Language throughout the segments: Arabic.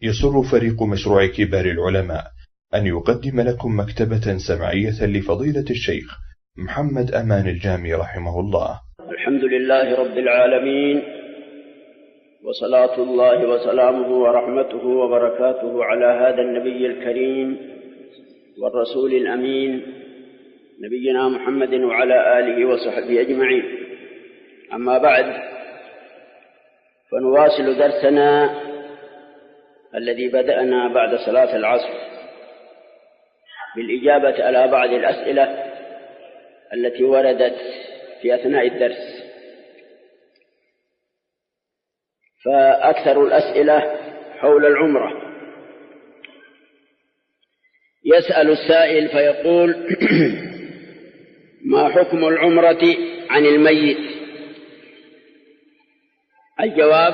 يسر فريق مشروع كبار العلماء أن يقدم لكم مكتبة سمعية لفضيلة الشيخ محمد أمان الجامي رحمه الله. الحمد لله رب العالمين، وصلاة الله وسلامه ورحمته وبركاته على هذا النبي الكريم والرسول الأمين نبينا محمد وعلى آله وصحبه أجمعين. أما بعد، فنواصل درسنا الذي بدأنا بعد صلاة العصر بالإجابة على بعض الأسئلة التي وردت في أثناء الدرس. فأكثر الأسئلة حول العمرة. يسأل السائل فيقول: ما حكم العمرة عن الميت؟ الجواب: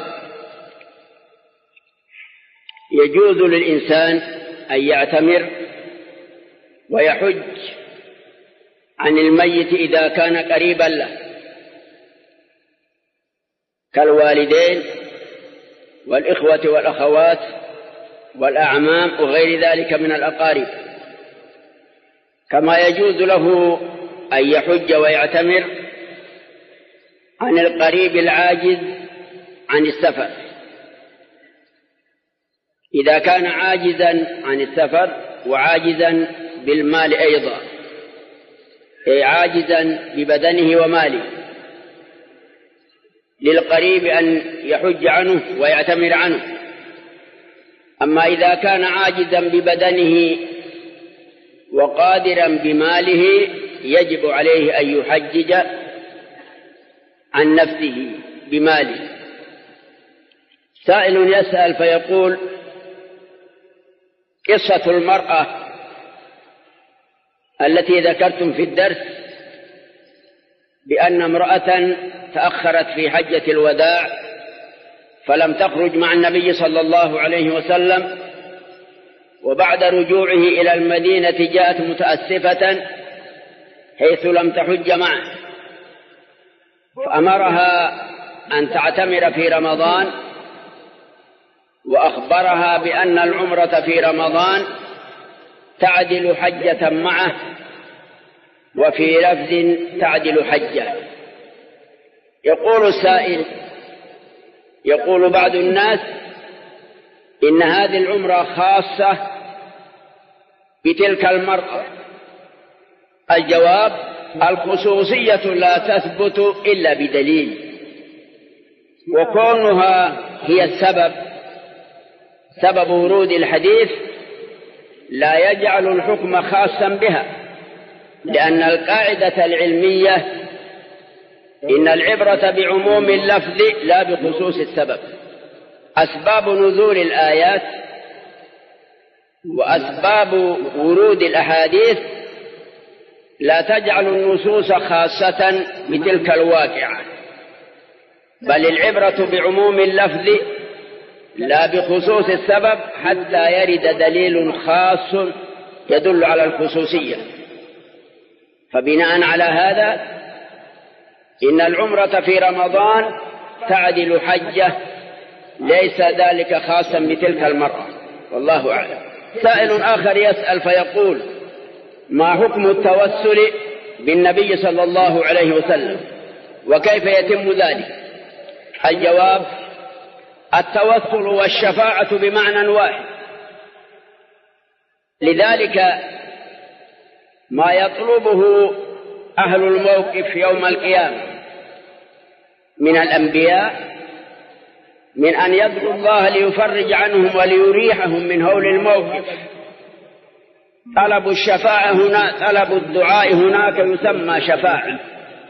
يجوز للإنسان أن يعتمر ويحج عن الميت إذا كان قريبا له كالوالدين والإخوة والأخوات والأعمام وغير ذلك من الأقارب، كما يجوز له أن يحج ويعتمر عن القريب العاجز عن السفر إذا كان عاجزا عن السفر وعاجزا بالمال أيضا، أي عاجزا ببدنه وماله، للقريب أن يحج عنه ويعتمر عنه. أما إذا كان عاجزا ببدنه وقادرا بماله يجب عليه أن يحجج عن نفسه بماله. سائل يسأل فيقول: قصة المرأة التي ذكرتم في الدرس بأن امرأة تأخرت في حجة الوداع فلم تخرج مع النبي صلى الله عليه وسلم، وبعد رجوعه إلى المدينة جاءت متأسفة حيث لم تحج معه، فأمرها أن تعتمر في رمضان، وأخبرها بأن العمرة في رمضان تعدل حجة معه، وفي لفظ تعدل حجة. يقول السائل: يقول بعض الناس إن هذه العمرة خاصة بتلك المرأة. الجواب: الخصوصية لا تثبت إلا بدليل، وكونها هي سبب ورود الحديث لا يجعل الحكم خاصا بها، لأن القاعدة العلمية إن العبرة بعموم اللفظ لا بخصوص السبب. أسباب نزول الآيات وأسباب ورود الأحاديث لا تجعل النصوص خاصة بتلك الواقعة، بل العبرة بعموم اللفظ لا بخصوص السبب حتى يرد دليل خاص يدل على الخصوصية. فبناء على هذا إن العمرة في رمضان تعدل حجة، ليس ذلك خاصا بتلك المرأة، والله أعلم. سائل آخر يسأل فيقول: ما حكم التوسل بالنبي صلى الله عليه وسلم، وكيف يتم ذلك؟ الجواب: التوسل والشفاعة بمعنى واحد، لذلك ما يطلبه أهل الموقف يوم القيامة من الأنبياء من أن يدعوا الله ليفرج عنهم وليريحهم من هول الموقف، طلب الشفاعة هنا، طلب الدعاء هناك يسمى شفاعة،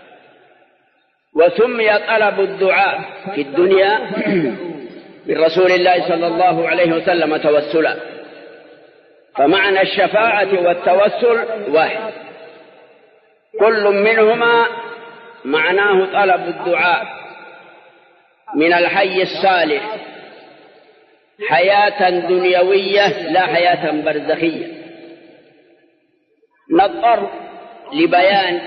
وسمي طلب الدعاء في الدنيا بالرسول الله صلى الله عليه وسلم توسلا. فمعنى الشفاعة والتوسل واحد، كل منهما معناه طلب الدعاء من الحي الصالح حياة دنيوية لا حياة برزخية. نضطر لبيان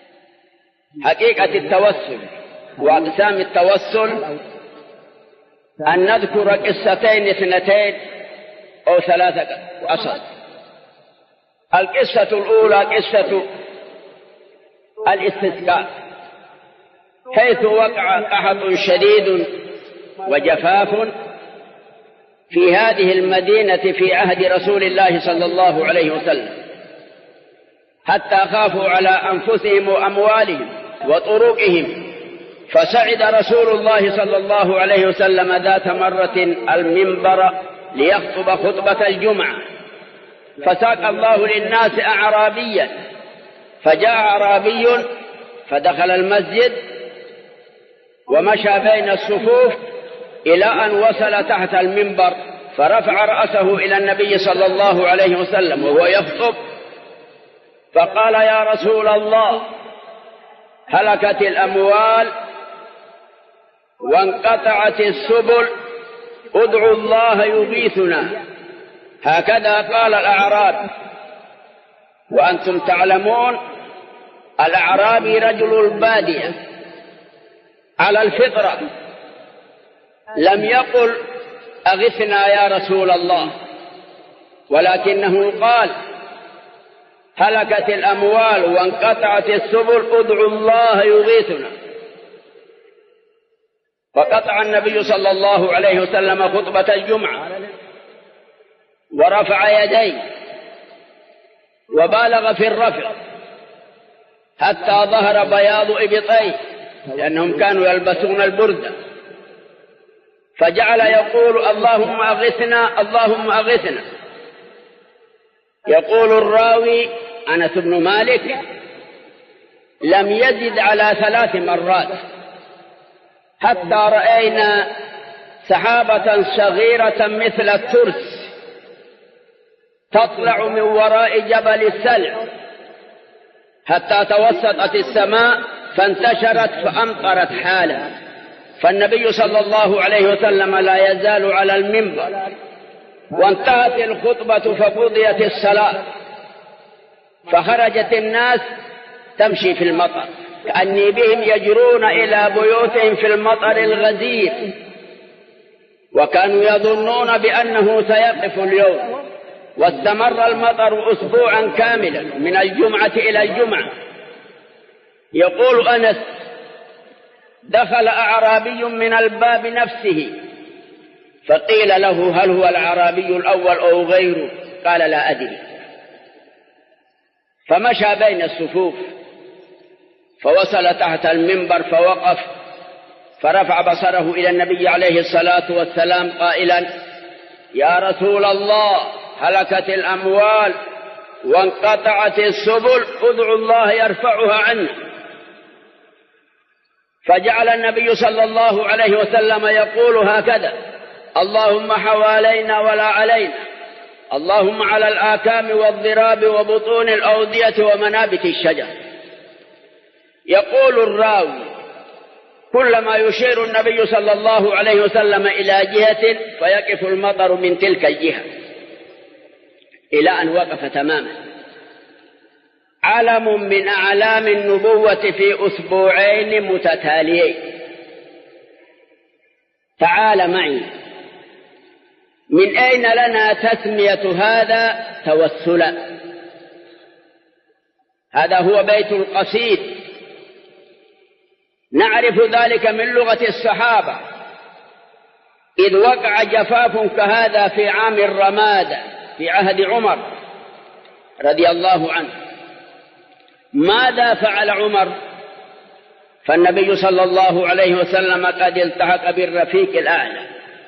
حقيقة التوسل وأقسام التوسل أن نذكر قصتين اثنتين أو ثلاثة قصص. القصة الأولى قصة الاستسقاء، حيث وقع قحط شديد وجفاف في هذه المدينة في عهد رسول الله صلى الله عليه وسلم، حتى خافوا على أنفسهم وأموالهم وطرقهم، فسعد رسول الله صلى الله عليه وسلم ذات مرة المنبر ليخطب خطبة الجمعة، فساق الله للناس أعرابيا، فجاء أعرابي فدخل المسجد ومشى بين الصفوف إلى أن وصل تحت المنبر، فرفع رأسه إلى النبي صلى الله عليه وسلم وهو يخطب، فقال: يا رسول الله، هلكت الأموال وانقطعت السبل، ادعوا الله يغيثنا. هكذا قال الأعراب. وأنتم تعلمون الأعرابي رجل البادية على الفطرة، لم يقل أغثنا يا رسول الله، ولكنه قال: هلكت الأموال وانقطعت السبل، ادعوا الله يغيثنا. فقطع النبي صلى الله عليه وسلم خطبة الجمعة ورفع يديه وبالغ في الرفع حتى ظهر بياض إبطيه، لأنهم كانوا يلبسون البردة، فجعل يقول: اللهم أغثنا، اللهم أغثنا. يقول الراوي أنس بن مالك: لم يزد على 3 مرات، حتى رأينا سحابة صغيرة مثل الترس تطلع من وراء جبل السلع، حتى توسطت السماء فانتشرت فأمطرت حالا. فالنبي صلى الله عليه وسلم لا يزال على المنبر، وانتهت الخطبة فقضيت الصلاة، فخرجت الناس تمشي في المطر، كأني بهم يجرون إلى بيوتهم في المطر الغزير، وكانوا يظنون بأنه سيقف اليوم. واستمر المطر أسبوعا كاملا من الجمعة إلى الجمعة. يقول أنس: دخل أعرابي من الباب نفسه، فقيل له: هل هو الأعرابي الأول أو غيره؟ قال: لا أدري. فمشى بين الصفوف فوصل تحت المنبر فوقف، فرفع بصره إلى النبي عليه الصلاة والسلام قائلا: يا رسول الله، هلكت الأموال وانقطعت السبل، ادعوا الله يرفعها عنا. فجعل النبي صلى الله عليه وسلم يقول هكذا: اللهم حوالينا ولا علينا، اللهم على الآكام والضراب وبطون الأودية ومنابت الشجر. يقول الراوي: كلما يشير النبي صلى الله عليه وسلم إلى جهة فيقف المطر من تلك الجهة، إلى أن وقف تماما. علم من أعلام النبوة في أسبوعين متتاليين. تعال معي، من أين لنا تسمية هذا توسلا؟ هذا هو بيت القصيد، نعرف ذلك من لغة الصحابة، إذ وقع جفاف كهذا في عام الرمادة في عهد عمر رضي الله عنه. ماذا فعل عمر؟ فالنبي صلى الله عليه وسلم قد التحق بالرفيق الأعلى،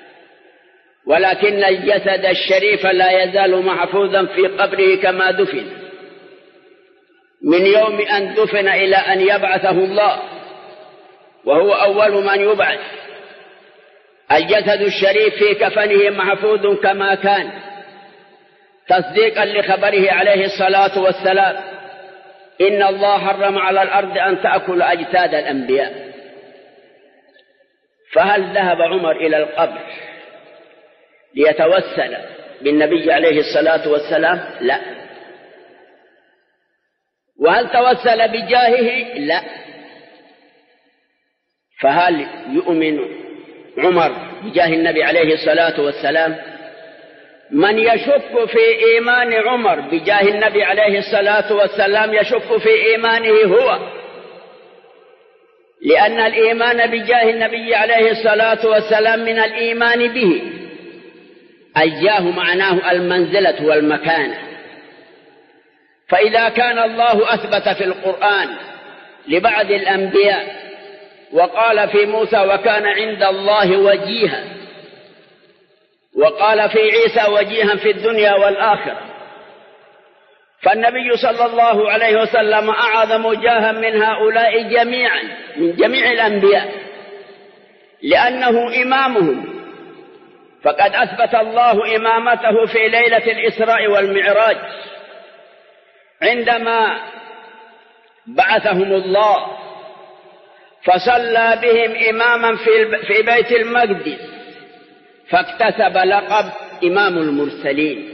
ولكن الجسد الشريف لا يزال محفوظا في قبره كما دفن من يوم أن دفن إلى أن يبعثه الله، وهو أول من يبعث. الجسد الشريف في كفنه محفوظ كما كان، تصديقا لخبره عليه الصلاة والسلام: إن الله حرم على الأرض أن تأكل أجساد الأنبياء. فهل ذهب عمر إلى القبر ليتوسل بالنبي عليه الصلاة والسلام؟ لا. وهل توسل بجاهه؟ لا. فهل يؤمن عمر بجاه النبي عليه الصلاة والسلام. من يشك في إيمان عمر بجاه النبي عليه الصلاة والسلام يشك في إيمانه هو، لأن الإيمان بجاه النبي عليه الصلاة والسلام من الإيمان به. الجاه معناه المنزلة والمكانة، فإذا كان الله أثبت في القرآن لبعض الأنبياء وقال في موسى وكان عند الله وجيها، وقال في عيسى وجيها في الدنيا والآخرة، فالنبي صلى الله عليه وسلم أعظم جاها من هؤلاء جميعا، من جميع الأنبياء، لأنه إمامهم. فقد أثبت الله إمامته في ليلة الإسراء والمعراج عندما بعثهم الله فصلى بهم إماما في بيت المقدس، فاكتسب لقب إمام المرسلين.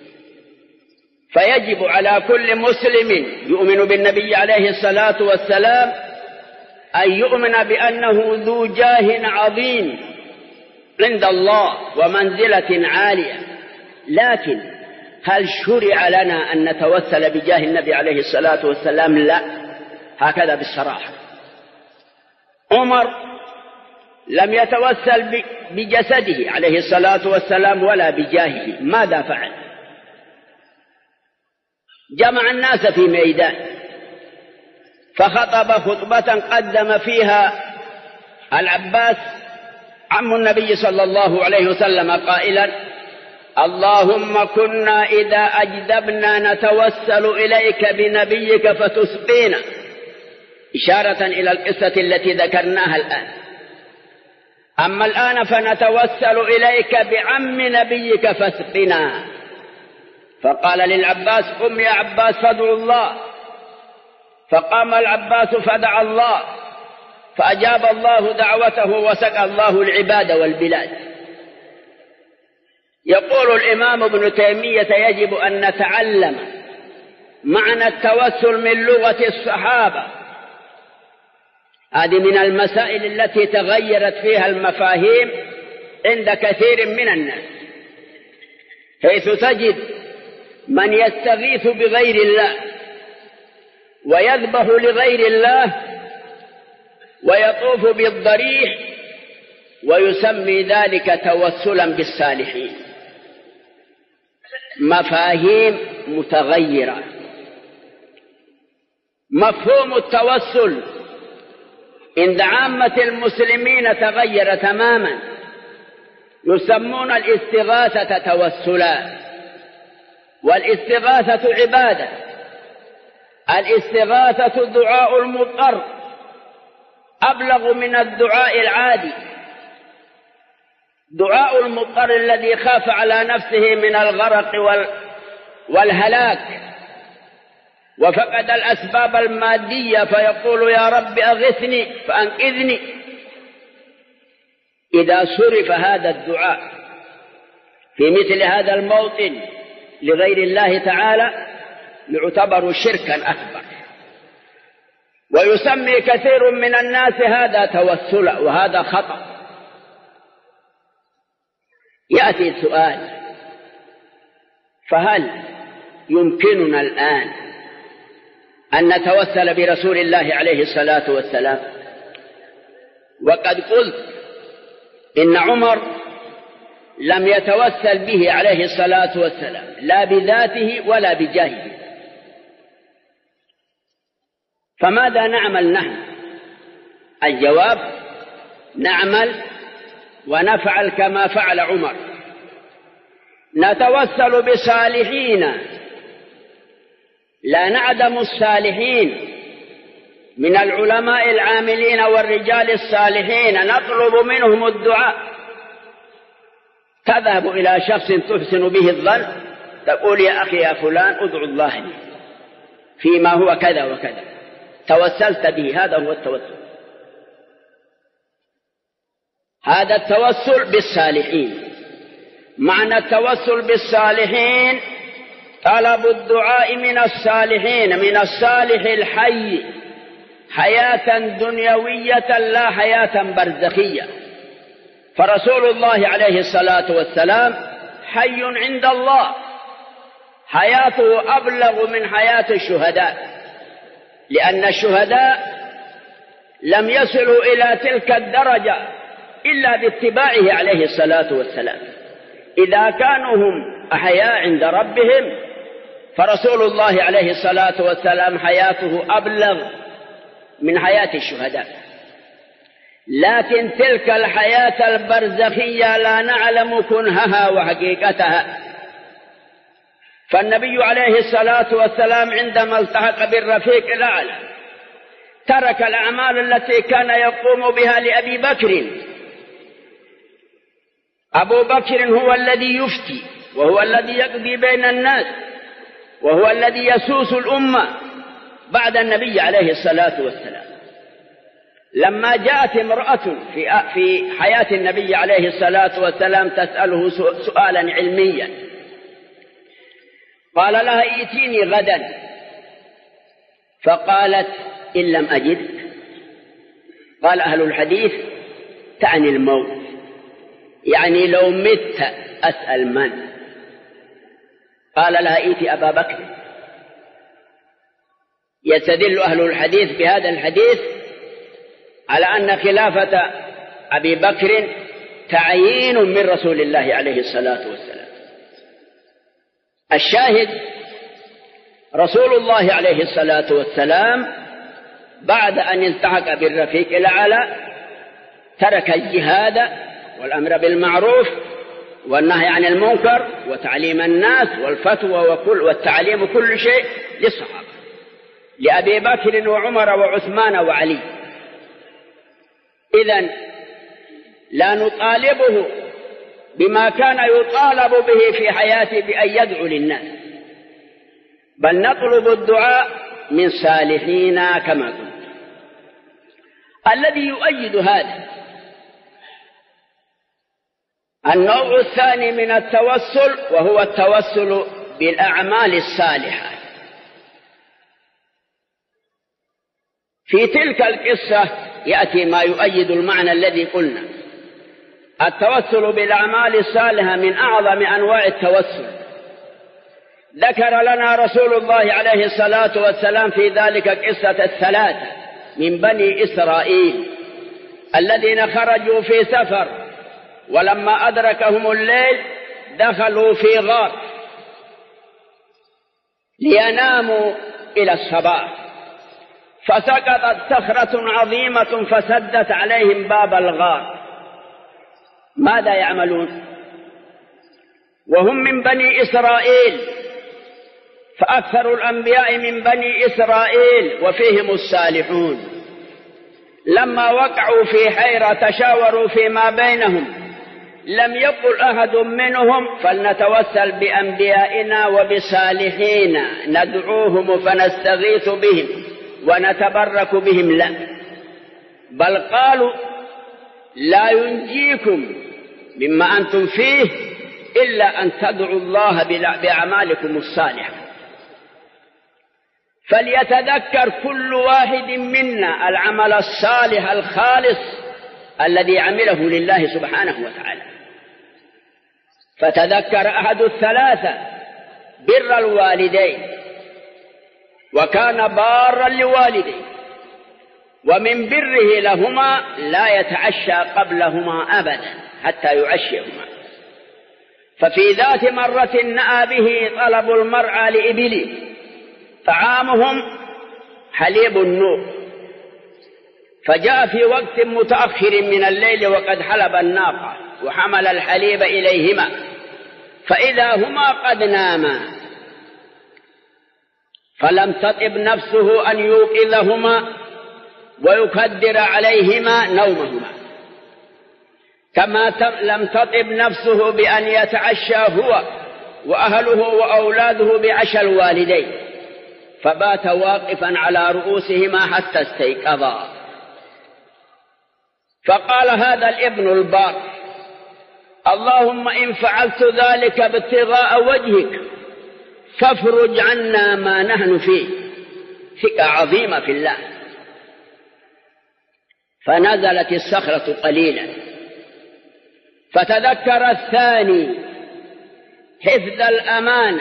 فيجب على كل مسلم يؤمن بالنبي عليه الصلاة والسلام أن يؤمن بأنه ذو جاه عظيم عند الله ومنزلة عالية. لكن هل شرع لنا أن نتوسل بجاه النبي عليه الصلاة والسلام؟ لا، هكذا بالصراحة. عمر لم يتوسل بجسده عليه الصلاة والسلام ولا بجاهه. ماذا فعل؟ جمع الناس في ميدان فخطب خطبة قدم فيها العباس عم النبي صلى الله عليه وسلم قائلا: اللهم كنا إذا أجدبنا نتوسل إليك بنبيك فتسقينا، إشارة إلى القصة التي ذكرناها الآن. أما الآن فنتوسل إليك بعم نبيك فاسقنا. فقال للعباس: قم يا عباس فادعوا الله. فقام العباس فدعا الله، فأجاب الله دعوته وسقى الله العباد والبلاد. يقول الإمام ابن تيمية: يجب أن نتعلم معنى التوسل من لغة الصحابة. هذه من المسائل التي تغيرت فيها المفاهيم عند كثير من الناس، حيث تجد من يستغيث بغير الله ويذبح لغير الله ويطوف بالضريح ويسمي ذلك توسلا بالصالحين. مفاهيم متغيرة. مفهوم التوسل عند عامة المسلمين تغير تماما. يسمون الاستغاثة توسلا، والاستغاثة عبادة. الاستغاثة دعاء المضطر أبلغ من الدعاء العادي. دعاء المضطر الذي خاف على نفسه من الغرق والهلاك وفقد الأسباب المادية فيقول: يا رب أغثني فأنقذني. إذا صرف هذا الدعاء في مثل هذا الموطن لغير الله تعالى يعتبر شركا أكبر، ويسمي كثير من الناس هذا توسلا، وهذا خطأ. يأتي السؤال: فهل يمكننا الآن أن نتوسل برسول الله عليه الصلاة والسلام؟ وقد قلت إن عمر لم يتوسل به عليه الصلاة والسلام لا بذاته ولا بجاهه. فماذا نعمل نحن؟ الجواب: نعمل ونفعل كما فعل عمر. نتوسل بصالحين، لا نعدم الصالحين من العلماء العاملين والرجال الصالحين، نطلب منهم الدعاء. تذهب إلى شخص تحسن به الظن تقول: يا أخي يا فلان ادعو الله لي فيما هو كذا وكذا، توسلت به. هذا هو التوسل. هذا التوسل بالصالحين. معنى التوسل بالصالحين طلب الدعاء من الصالحين، من الصالح الحي، حياة دنيوية لا حياة برزخية. فرسول الله عليه الصلاة والسلام حي عند الله، حياته أبلغ من حياة الشهداء، لأن الشهداء لم يصلوا إلى تلك الدرجة إلا باتباعه عليه الصلاة والسلام. إذا كانوا هم أحياء عند ربهم فرسول الله عليه الصلاة والسلام حياته أبلغ من حياة الشهداء. لكن تلك الحياة البرزخية لا نعلم كنهها وحقيقتها. فالنبي عليه الصلاة والسلام عندما التحق بالرفيق الأعلى ترك الأعمال التي كان يقوم بها لأبي بكر. أبو بكر هو الذي يفتي، وهو الذي يقضي بين الناس، وهو الذي يسوس الأمة بعد النبي عليه الصلاة والسلام. لما جاءت امرأة في حياة النبي عليه الصلاة والسلام تسأله سؤالا علميا، قال لها ائتيني غدا، فقالت إن لم أجدك. قال أهل الحديث تعني الموت، يعني لو مت أسأل من؟ قال لها ائتي أبا بكر. يستدل أهل الحديث بهذا الحديث على أن خلافة أبي بكر تعيين من رسول الله عليه الصلاة والسلام. الشاهد رسول الله عليه الصلاة والسلام بعد أن التحق بالرفيق الأعلى ترك الجهاد والأمر بالمعروف والنهي عن المنكر وتعليم الناس والفتوى والتعليم كل شيء للصحابة، لأبي بكر وعمر وعثمان وعلي. إذن لا نطالبه بما كان يطالب به في حياته بأن يدعو للناس، بل نطلب الدعاء من صالحين كما قلت. الذي يؤيد هذا النوع الثاني من التوسل، وهو التوسل بالأعمال الصالحة. في تلك القصة يأتي ما يؤيد المعنى الذي قلنا. التوسل بالأعمال الصالحة من أعظم أنواع التوسل. ذكر لنا رسول الله عليه الصلاة والسلام في ذلك قصة الثلاثة من بني إسرائيل الذين خرجوا في سفر، ولما أدركهم الليل دخلوا في غار ليناموا إلى الصباح، فسقطت صخرة عظيمة فسدت عليهم باب الغار. ماذا يعملون وهم من بني إسرائيل؟ فأكثر الأنبياء من بني إسرائيل وفيهم الصالحون. لما وقعوا في حيرة تشاوروا فيما بينهم، لم يقل أحد منهم فلنتوسل بأنبيائنا وبصالحينا ندعوهم فنستغيث بهم ونتبرك بهم، لا، بل قالوا لا ينجيكم مما أنتم فيه إلا أن تدعوا الله بأعمالكم الصالحة. فليتذكر كل واحد منا العمل الصالح الخالص الذي عمله لله سبحانه وتعالى. فتذكر أحد الثلاثة بر الوالدين، وكان بارا لوالديه، ومن بره لهما لا يتعشى قبلهما أبدا حتى يعشيهما. ففي ذات مرة نأى به طلب المرعى لإبله، طعامهم حليب النوق، فجاء في وقت متأخر من الليل وقد حلب الناقة وحمل الحليب إليهما، فإذا هما قد ناما، فلم تطب نفسه أن يوقظهما ويكدر عليهما نومهما، كما لم تطب نفسه بأن يتعشى هو وأهله وأولاده بعشاء الوالدين، فبات واقفا على رؤوسهما حتى استيقظا. فقال هذا الابن البار: اللهم إن فعلت ذلك ابتغاء وجهك فافرج عنا ما نحن فيه. ثقة عظيمة في الله. فنزلت الصخرة قليلا، فتذكر الثاني حفظ الأمانة.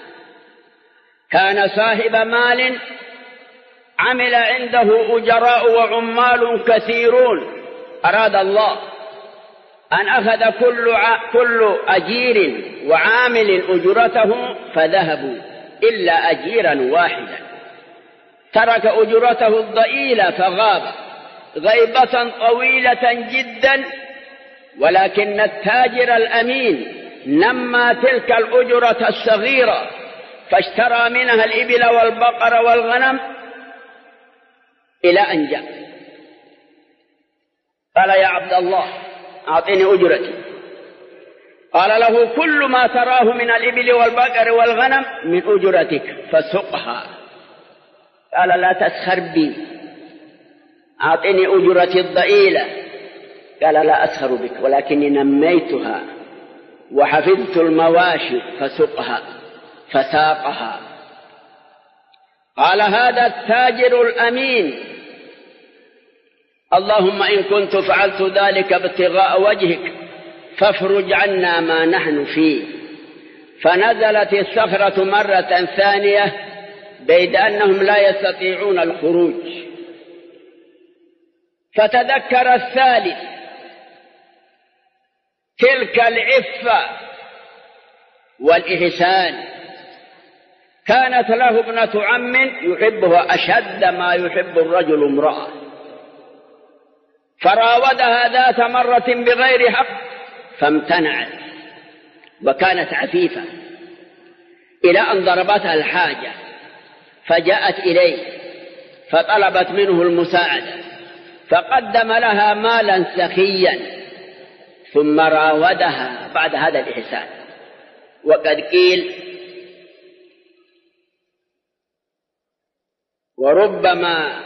كان صاحب مال عمل عنده أجراء وعمال كثيرون، أراد الله أن أخذ كل أجير وعامل أجرته، فذهبوا إلا أجيرا واحدا ترك أجرته الضئيلة فغاب غيبة طويلة جدا. ولكن التاجر الأمين نمى تلك الأجرة الصغيرة فاشترى منها الإبل والبقر والغنم إلى أن جاء قال: يا عبد الله أعطني أجرتي. قال له: كل ما تراه من الإبل والبقر والغنم من أجرتك فسقها. قال: لا تسخر بي، أعطني أجرتي الضئيلة. قال: لا أسخر بك، ولكني نميتها وحفظت المواشي فسقها، فساقها. قال: هذا التاجر الأمين، اللهم إن كنت فعلت ذلك ابتغاء وجهك فافرج عنا ما نحن فيه. فنزلت الصخرة مرة ثانية بيد أنهم لا يستطيعون الخروج. فتذكر الثالث تلك العفة والإحسان. كانت له ابنة عم يحبها أشد ما يحب الرجل امرأة، فراودها ذات مرة بغير حق فامتنعت، وكانت عفيفة، إلى أن ضربتها الحاجة فجاءت إليه فطلبت منه المساعدة، فقدم لها مالا سخيا ثم راودها بعد هذا الإحسان. وقد قيل: وربما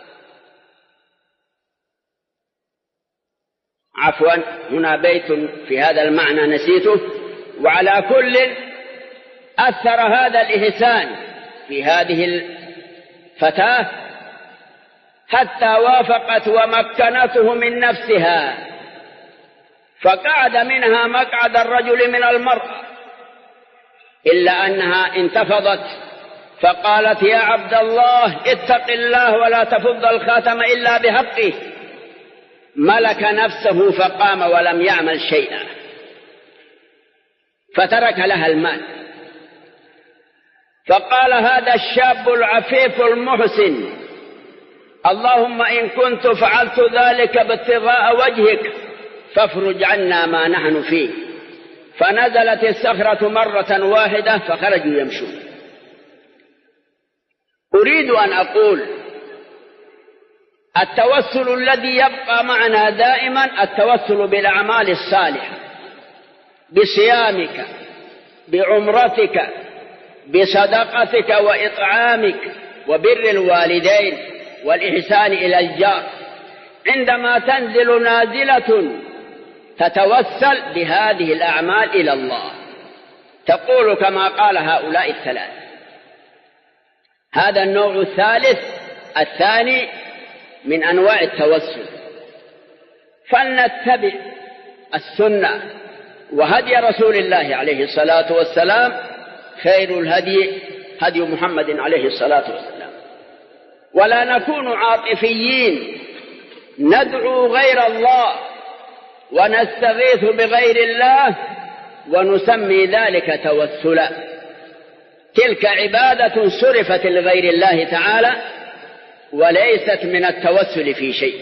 عفوا هنا بيت في هذا المعنى نسيته. وعلى كل أثر هذا الإحسان في هذه الفتاة حتى وافقت ومكنته من نفسها، فقعد منها مقعد الرجل من المرأة، إلا أنها انتفضت فقالت: يا عبد الله اتق الله ولا تفض الخاتم إلا بحقه. ملك نفسه فقام ولم يعمل شيئا، فترك لها المال. فقال هذا الشاب العفيف المحسن: اللهم إن كنت فعلت ذلك ابتغاء وجهك فافرج عنا ما نحن فيه. فنزلت الصخرة مرة واحدة فخرجوا يمشون. أريد أن أقول: التوسل الذي يبقى معنا دائما التوسل بالأعمال الصالحة، بصيامك، بعمرتك، بصدقتك وإطعامك، وبر الوالدين، والإحسان إلى الجار. عندما تنزل نازلة تتوسل بهذه الأعمال إلى الله، تقول كما قال هؤلاء الثلاث. هذا النوع الثالث الثاني من أنواع التوسل. فلنتبع السنة وهدي رسول الله عليه الصلاة والسلام. خير الهدي هدي محمد عليه الصلاة والسلام. ولا نكون عاطفيين ندعو غير الله ونستغيث بغير الله ونسمي ذلك توسلا. تلك عبادة صرفت لغير الله تعالى وليست من التوسل في شيء.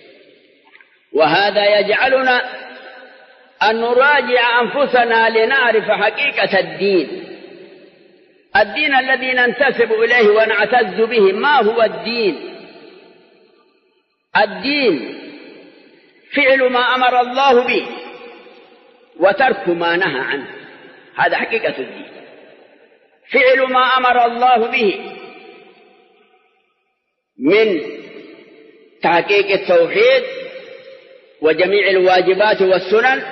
وهذا يجعلنا أن نراجع أنفسنا لنعرف حقيقة الدين. الدين الذي ننتسب إليه ونعتز به، ما هو الدين؟ الدين فعل ما أمر الله به وترك ما نهى عنه، هذا حقيقة الدين. فعل ما أمر الله به من تحقيق التوحيد وجميع الواجبات والسنن،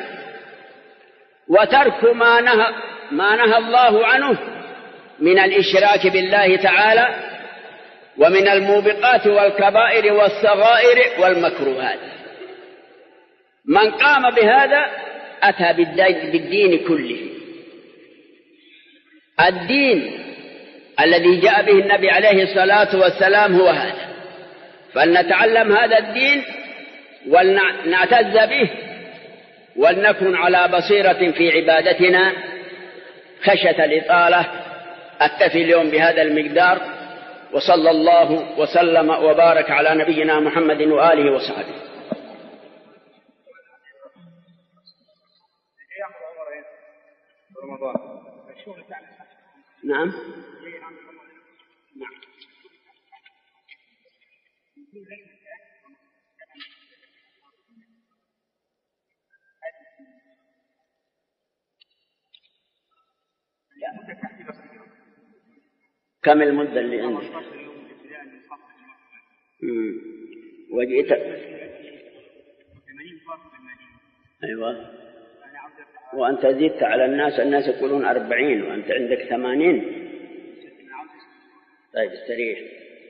وترك ما نهى الله عنه من الإشراك بالله تعالى ومن الموبقات والكبائر والصغائر والمكروهات. من قام بهذا أتى بالدين كله. الدين الذي جاء به النبي عليه الصلاة والسلام هو هذا، فلنتعلم هذا الدين ولنعتز به ولنكن على بصيرة في عبادتنا. خشية الإطالة أكتفي اليوم بهذا المقدار، وصلى الله وسلم وبارك على نبينا محمد وآله وصحبه. نعم. كم المدة اللي عندك؟ وجئت. أيوة. وأنت زدت على الناس يقولون 40 وأنت عندك 80. طيب استريح.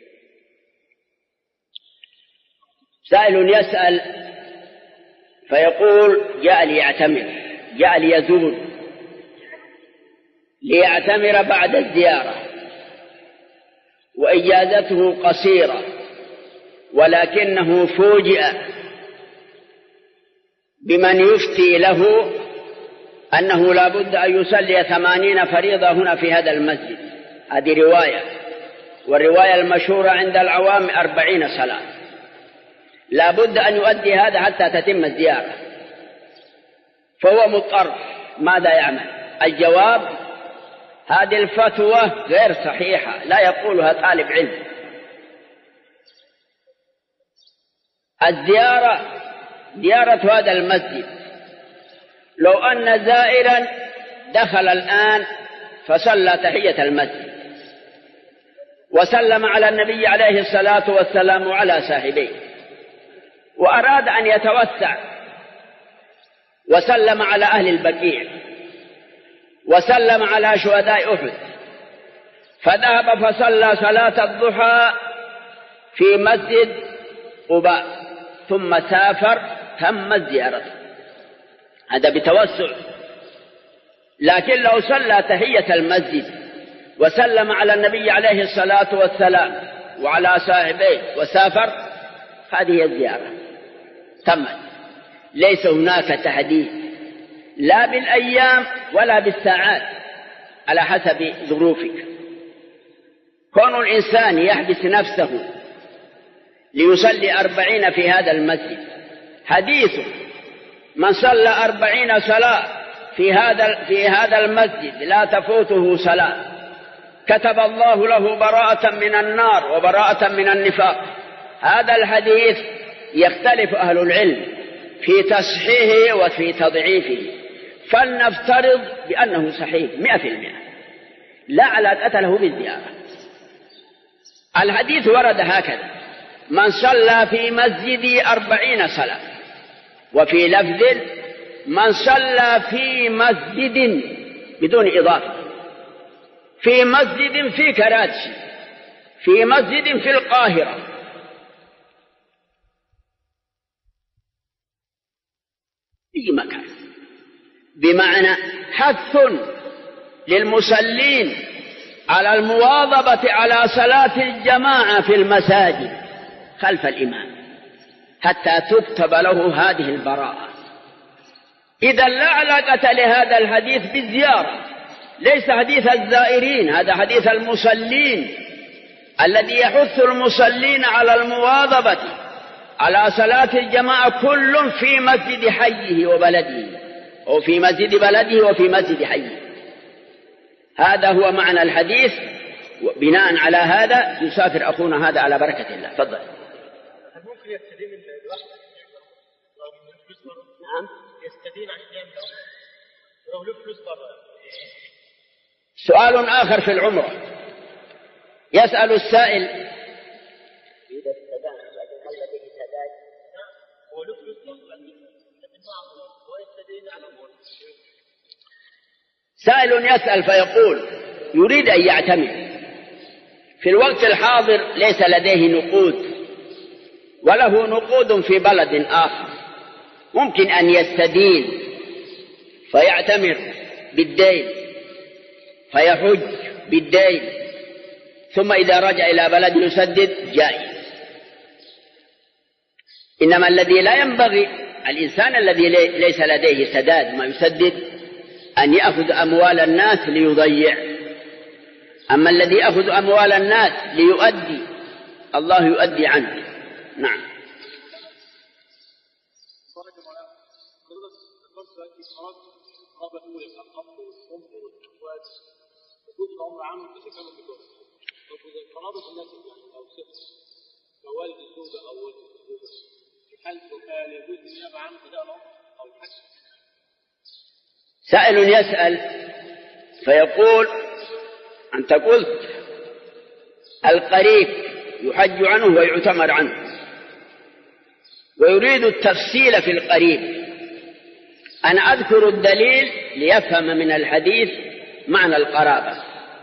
سائل يسأل فيقول جاء ليعتمر، جاء ليزور، ليعتمر بعد الزيارة، وإجازته قصيرة، ولكنه فوجئ بمن يفتي له أنه لا بد أن يصلي 80 فريضة هنا في هذا المسجد. هذه رواية، والرواية المشهورة عند العوام 40 صلاة. لا بد أن يؤدي هذا حتى تتم الزيارة، فهو مضطر. ماذا يعمل؟ الجواب: هذه الفتوى غير صحيحة، لا يقولها طالب علم. زيارة هذا المسجد، لو أن زائرا دخل الآن فصلى تحية المسجد وسلم على النبي عليه الصلاة والسلام وعلى صاحبيه، وأراد أن يتوسع وسلم على أهل البقيع وسلم على شهداء أحد، فذهب فصلى صلاة الضحى في مسجد قباء ثم سافر، تمت زيارته، هذا بتوسع. لكن لو صلى تحية المسجد وسلم على النبي عليه الصلاة والسلام وعلى صاحبيه وسافر، هذه الزيارة تمت. ليس هناك تحديد لا بالأيام ولا بالساعات، على حسب ظروفك. كون الإنسان يحبس نفسه ليصلي 40 في هذا المسجد، حديث من صلى 40 صلاة في هذا المسجد لا تفوته صلاة كتب الله له براءة من النار وبراءة من النفاق. هذا الحديث يختلف أهل العلم في تصحيحه وفي تضعيفه، فلنفترض بأنه صحيح 100%، لا علاقة له بالزيارة. الحديث ورد هكذا: من صلى في مسجدي 40 صلاة، وفي لفظ: من صلى في مسجد بدون إضافة، في مسجد في كراتشي، في مسجد في القاهرة، في مكان، بمعنى حث للمصلين على المواظبة على صلاة الجماعة في المساجد خلف الإمام حتى تكتب له هذه البراءة. إذا لا علاقة لهذا الحديث بالزيارة، ليس حديث الزائرين، هذا حديث المصلين الذي يحث المصلين على المواظبة على صلاة الجماعة، كل في مسجد حيه وبلده، أو في مسجد بلده وفي مسجد حيه. هذا هو معنى الحديث. بناء على هذا يسافر أخونا هذا على بركة الله. تفضل. ممكن يستدين الوقت نعم يستدين عشان لو له فلوس برا. سؤال آخر في العمرة، يسأل السائل: إذا استدان الذي استدان هو له فلوس برا ويستدين على الأمور. سائل يسأل فيقول: يريد أن يعتمر، في الوقت الحاضر ليس لديه نقود وله نقود في بلد آخر، ممكن أن يستدين فيعتمر بالدين فيحج بالدين، ثم إذا رجع إلى بلد يسدد جائز. إنما الذي لا ينبغي الإنسان الذي ليس لديه سداد ما يسدد أن يأخذ أموال الناس ليضيع. أما الذي يأخذ أموال الناس ليؤدي الله يؤدي عنه. نعم. سائل يسأل فيقول: أنت قلت القريب يحج عنه ويعتمر عنه، ويريد التفصيل في القريب. أنا أذكر الدليل ليفهم من الحديث معنى القرابة.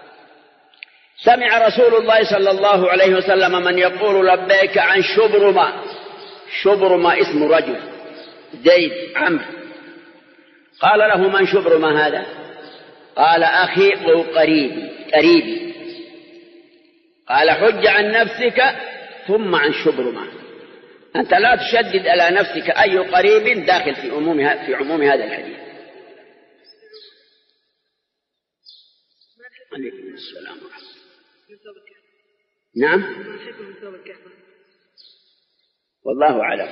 سمع رسول الله صلى الله عليه وسلم من يقول لبيك عن شبرمة. شبرمة اسم رجل، زيد عمرو. قال له: من شبرمة هذا؟ قال: أخي قريبي. قال: حج عن نفسك ثم عن شبرمة. أنت لا تشدد على نفسك، أي قريب داخل في عموم هذا الحديث. عليكم السلام ورحمة الله. نعم. والله أعلم.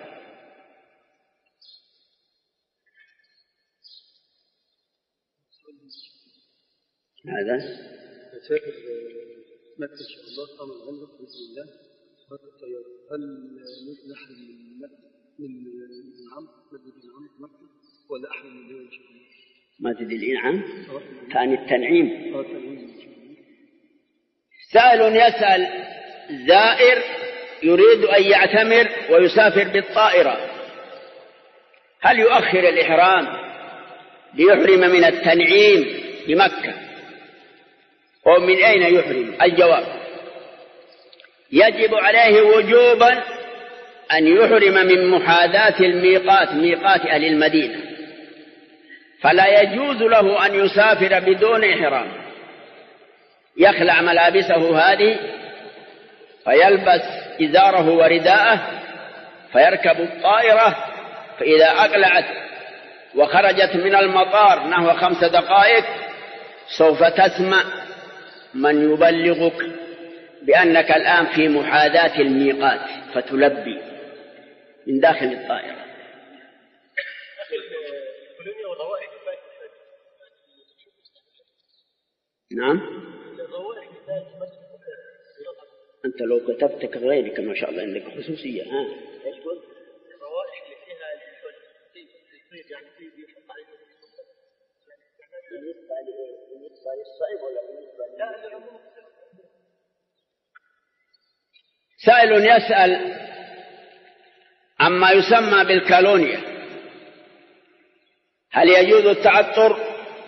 هذا مسافر مكة إن شاء الله طبعا عمره بإذن الله صلاة الطيارة، هل نحرم من العام مسجد العام مكة ولا أحرم من دول إن شاء الله؟ مسجد الإنعام كان التنعيم. سائل يسأل: زائر يريد أن يعتمر ويسافر بالطائرة، هل يؤخر الإحرام ليحرم من التنعيم بمكة، ومن أين يحرم؟ الجواب: يجب عليه وجوبا أن يحرم من محاذاة الميقات، ميقات أهل المدينة، فلا يجوز له أن يسافر بدون إحرام. يخلع ملابسه هذه فيلبس إزاره ورداءه فيركب الطائرة، فإذا أقلعت وخرجت من المطار نحو 5 دقائق سوف تسمع من يبلغك بأنك الآن في محاذاة الميقات، فتلبي من داخل الطائرة. نعم. أنت لو كتبتك غيرك ما شاء الله عندك خصوصية. إيش قلت؟ الروائح اللي فيها الطيب يعني طيب يحط عليه بالنسبة للصائب ولا بالنسبة للعموم؟ سائل يسأل عما يسمى بالكالونيا، هل يجوز التعطر؟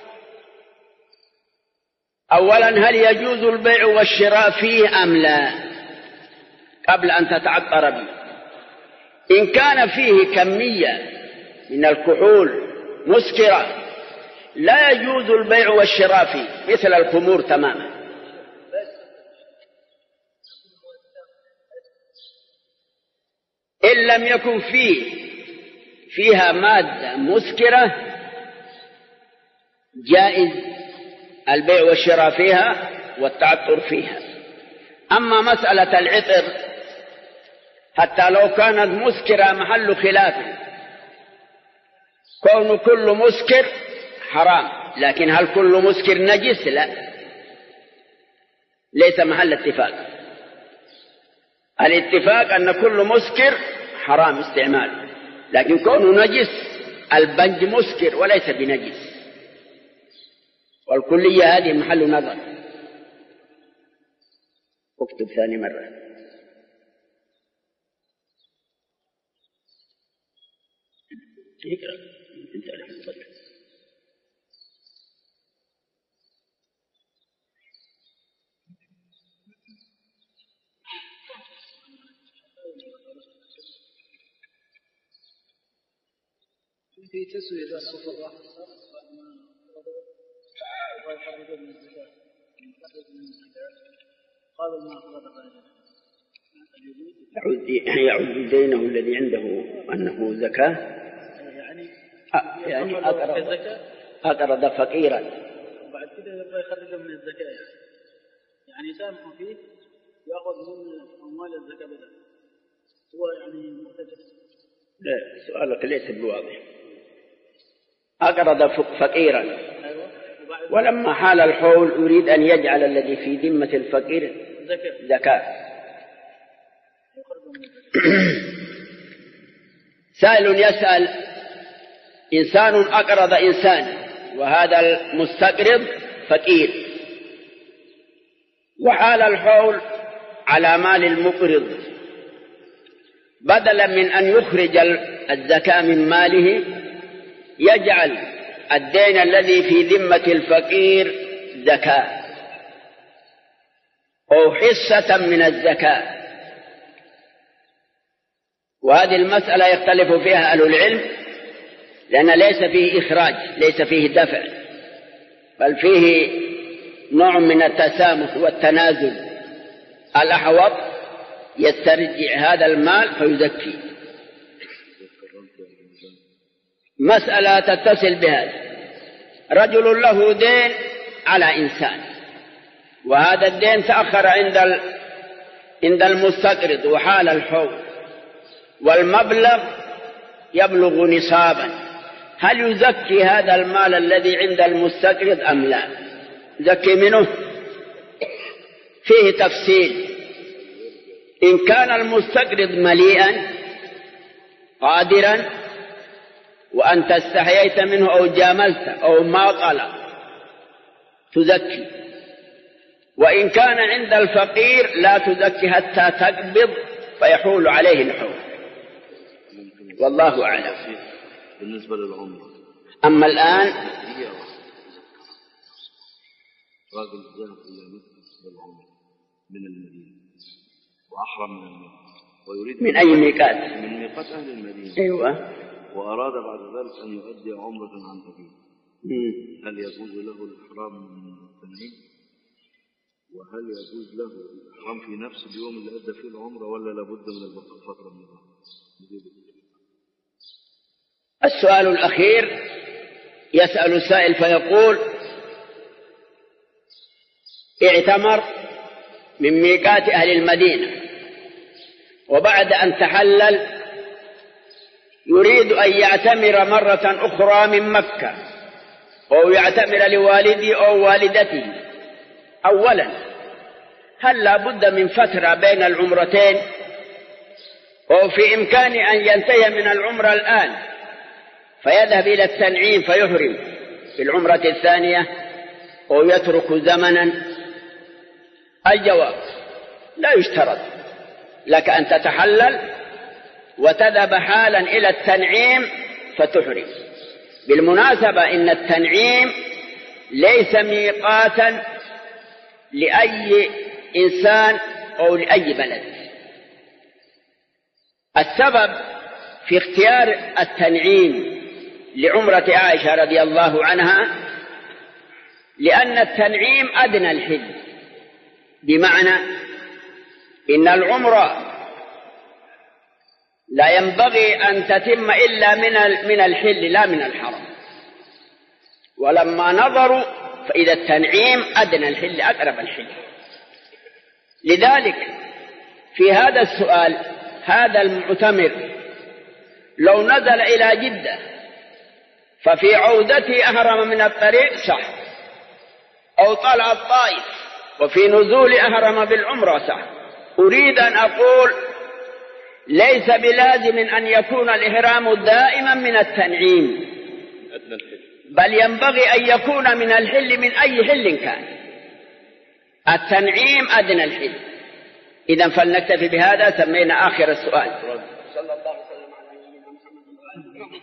أولا، هل يجوز البيع والشراء فيه أم لا قبل أن تتعطر به؟ إن كان فيه كمية من الكحول مسكرة لا يجوز البيع والشراء فيه، مثل الخمور تماما. إن لم يكن فيها مادة مسكرة جائز البيع والشراء فيها والتعطر فيها. أما مسألة العطر حتى لو كانت مسكرة محل خلاف، كون كل مسكر حرام، لكن هل كل مسكر نجس؟ لا، ليس محل اتفاق. الاتفاق أن كل مسكر حرام استعماله، لكن كونه نجس، البنج مسكر وليس بنجس، والكلية هذه محل نظر. اكتب ثاني مرة. اقرأ. في تسوية إذا الصفر واحد ويخرجون من الزكاة قالوا ما أخرج يعود دينه الذي عنده أنه زكاة، يعني أقرض فقيرا وبعد كده يبغى يخرجه من الزكاة، يعني يسامحه فيه يأخذ من أموال الزكاة بدل هو يعني مختلف. لا، سؤالك ليس بواضح. أقرض فقيرا ولما حال الحول يريد أن يجعل الذي في ذمة الفقير زكاة. سائل يسأل: إنسان أقرض إنسان وهذا المستقرض فقير، وحال الحول على مال المقرض، بدلا من أن يخرج الزكاة من ماله يجعل الدين الذي في ذمة الفقير زكاة أو حصة من الزكاة. وهذه المسألة يختلف فيها أهل العلم، لأن ليس فيه إخراج، ليس فيه دفع، بل فيه نوع من التسامح والتنازل. الأحوط يسترجع هذا المال فيزكي. مسألة تتصل بهذا: رجل له دين على إنسان، وهذا الدين تأخر عند المستقرض وحال الحول، والمبلغ يبلغ نصابا، هل يزكي هذا المال الذي عند المستقرض أم لا؟ يزكي منه؟ فيه تفصيل. إن كان المستقرض مليئا قادرا وأنت استحييت منه أو جاملت أو ما طلب تزكي، وإن كان عند الفقير لا تزكي حتى تقبض فيحول عليه الحول، والله أعلم. بالنسبة للعمرة، أما الآن راجل ذهب إلى مكة للعمرة من المدينة وأحرم من المكة ويريد من أي ميقات؟ من ميقات أهل المدينة. أيوة. وأراد بعد ذلك أن يؤدي عمرة عن أبيه، هل يجوز له الإحرام من التنعيم؟ وهل يجوز له الإحرام في نفس اليوم اللي أدى فيه العمرة، ولا لابد من البقاء فترة من الوقت؟ السؤال الأخير يسأل السائل فيقول: اعتمر من ميقات أهل المدينة، وبعد أن تحلل يريد أن يعتمر مرة أخرى من مكة، أو يعتمر لوالدي أو والدته. أولا، هل لا بد من فترة بين العمرتين، أو في إمكانه أن ينتهي من العمرة الآن فيذهب إلى التنعيم فيحرم في العمرة الثانية، أو يترك زمنا؟ الجواب: لا يشترط لك أن تتحلل وتذهب حالا إلى التنعيم فتحرم. بالمناسبة إن التنعيم ليس ميقاتا لأي إنسان أو لأي بلد. السبب في اختيار التنعيم لعمرة عائشة رضي الله عنها لأن التنعيم أدنى الحل، بمعنى إن العمرة لا ينبغي أن تتم إلا من الحل لا من الحرم، ولما نظروا فإذا التنعيم أدنى الحل أقرب الحل. لذلك في هذا السؤال هذا المعتمر لو نزل إلى جدة ففي عودته أهرم من الطريق صح، أو طلع الطائف وفي نزول أهرم بالعمرة صح. أريد أن أقول ليس بلازم أن يكون الإحرام دائما من التنعيم، بل ينبغي أن يكون من الحل من أي حل كان. التنعيم أدنى الحل. إذن فلنكتفي بهذا، سمينا آخر السؤال. صلى الله وسلم على نبينا محمد.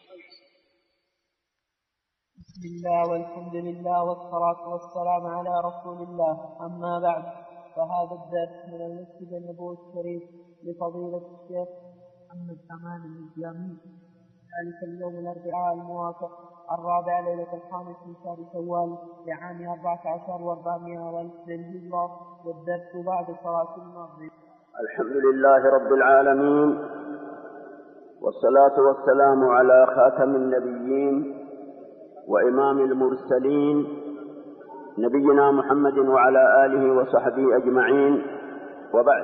بسم الله والحمد لله والصلاة والسلام على رسول الله. أما بعد، فهذا الدرس من المسجد النبوي الشريف لفضيلة الشيخ محمد أمان الجامي ذلك اليوم الأربعاء الموافق 4 ليلة 5 من شهر شوال لعام 14 و400 والف للهجرة. والدرس بعد صلاة المغرب. الحمد لله رب العالمين، والصلاة والسلام على خاتم النبيين وإمام المرسلين نبينا محمد وعلى آله وصحبه أجمعين، وبعد.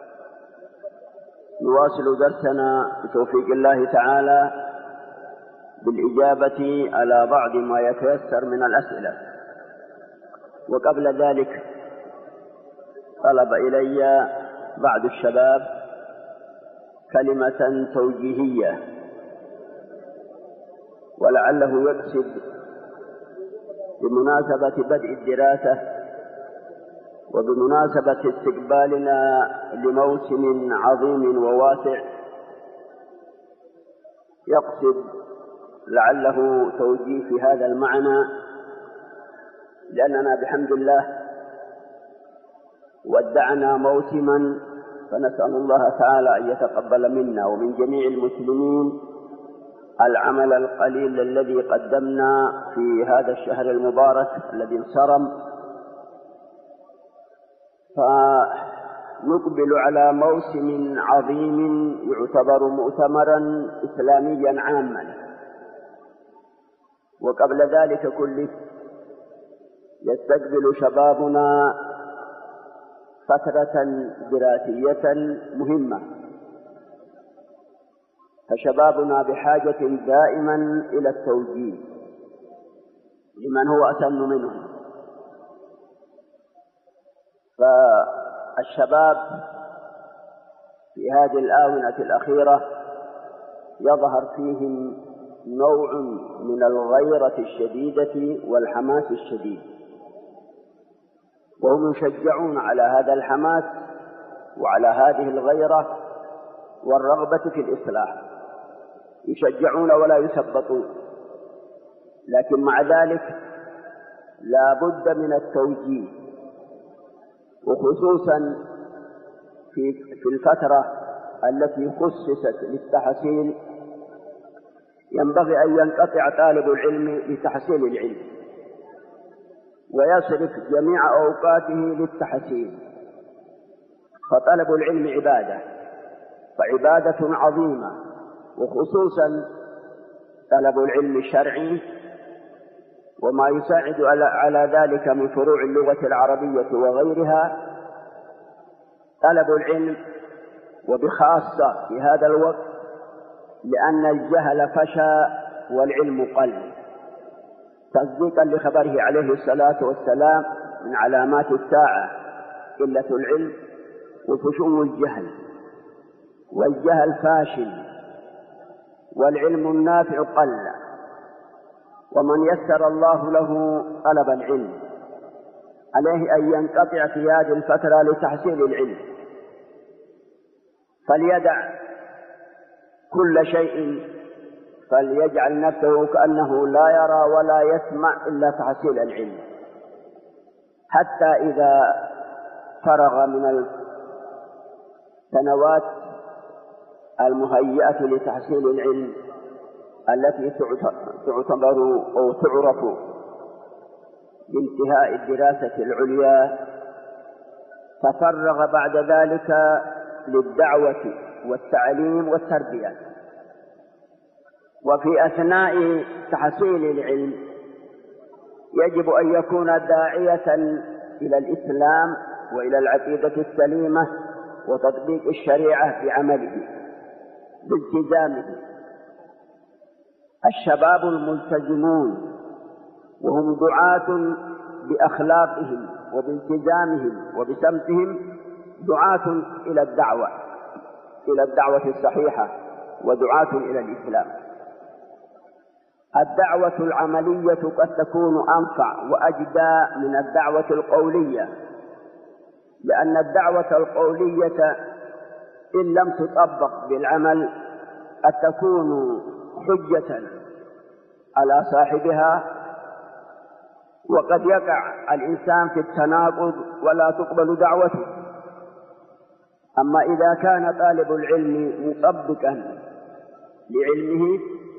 نواصل درسنا بتوفيق الله تعالى بالإجابة على بعض ما يتيسر من الأسئلة. وقبل ذلك طلب إلي بعض الشباب كلمة توجيهية، ولعله يقصد بمناسبة بدء الدراسة وبمناسبة استقبالنا لموسم عظيم وواسع، يقصد لعله توجيه في هذا المعنى، لأننا بحمد الله ودعنا موسما، فنسأل الله تعالى أن يتقبل منا ومن جميع المسلمين العمل القليل الذي قدمنا في هذا الشهر المبارك الذي انصرم، فنقبل على موسم عظيم يعتبر مؤتمرا إسلاميا عاما. وقبل ذلك كله يستقبل شبابنا فترة دراسية مهمة، فشبابنا بحاجة دائما إلى التوجيه لمن هو أسن منهم. فالشباب في هذه الآونة الأخيرة يظهر فيهم نوع من الغيرة الشديدة والحماس الشديد، وهم يشجعون على هذا الحماس وعلى هذه الغيرة والرغبة في الإصلاح، يشجعون ولا يثبطون. لكن مع ذلك لا بد من التوجيه، وخصوصا في الفترة التي خصصت للتحصيل ينبغي أن ينقطع طالب العلم لتحصيل العلم ويصرف جميع أوقاته للتحصيل. فطلب العلم عبادة، فعبادة عظيمة، وخصوصا طلب العلم الشرعي وما يساعد على ذلك من فروع اللغة العربية وغيرها. طلب العلم وبخاصة في هذا الوقت، لأن الجهل فشى والعلم قل، تصديقا لخبره عليه الصلاة والسلام: من علامات الساعة قلة العلم وفشو الجهل، والجهل فاشل والعلم النافع قل. ومن يسر الله له طلب العلم عليه أن ينقطع في هذه الفترة لتحصيل العلم، فليدع كل شيء، فليجعل نفسه كأنه لا يرى ولا يسمع إلا تحصيل العلم، حتى إذا فرغ من السنوات المهيئة لتحصيل العلم التي تعتبر أو تعرف بانتهاء الدراسة العليا، تفرغ بعد ذلك للدعوة والتعليم والتربية. وفي أثناء تحصيل العلم يجب أن يكون داعية إلى الإسلام وإلى العقيدة السليمة وتطبيق الشريعة بعمله بالتزامه. الشباب الملتزمون وهم دعاة بأخلاقهم وبالتزامهم وبسمتهم دعاة إلى الدعوة الصحيحة ودعاة إلى الإسلام. الدعوة العملية قد تكون أنفع وأجدى من الدعوة القولية، لأن الدعوة القولية إن لم تطبق بالعمل قد تكون حجة على صاحبها، وقد يقع الإنسان في التناقض ولا تقبل دعوته. أما إذا كان طالب العلم مطبقا لعلمه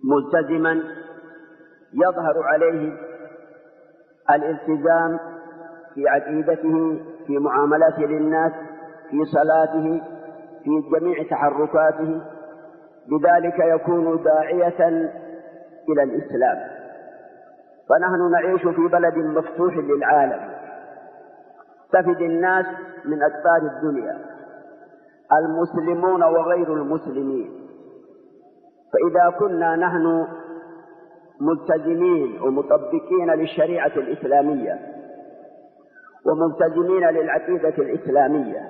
ملتزما يظهر عليه الالتزام في عقيدته، في معاملته للناس، في صلاته، في جميع تحركاته، بذلك يكون داعية إلى الإسلام. فنحن نعيش في بلد مفتوح للعالم، تفد الناس من أقطار الدنيا، المسلمون وغير المسلمين. فإذا كنا نحن ملتزمين ومطبقين للشريعة الإسلامية وملتزمين للعقيدة الإسلامية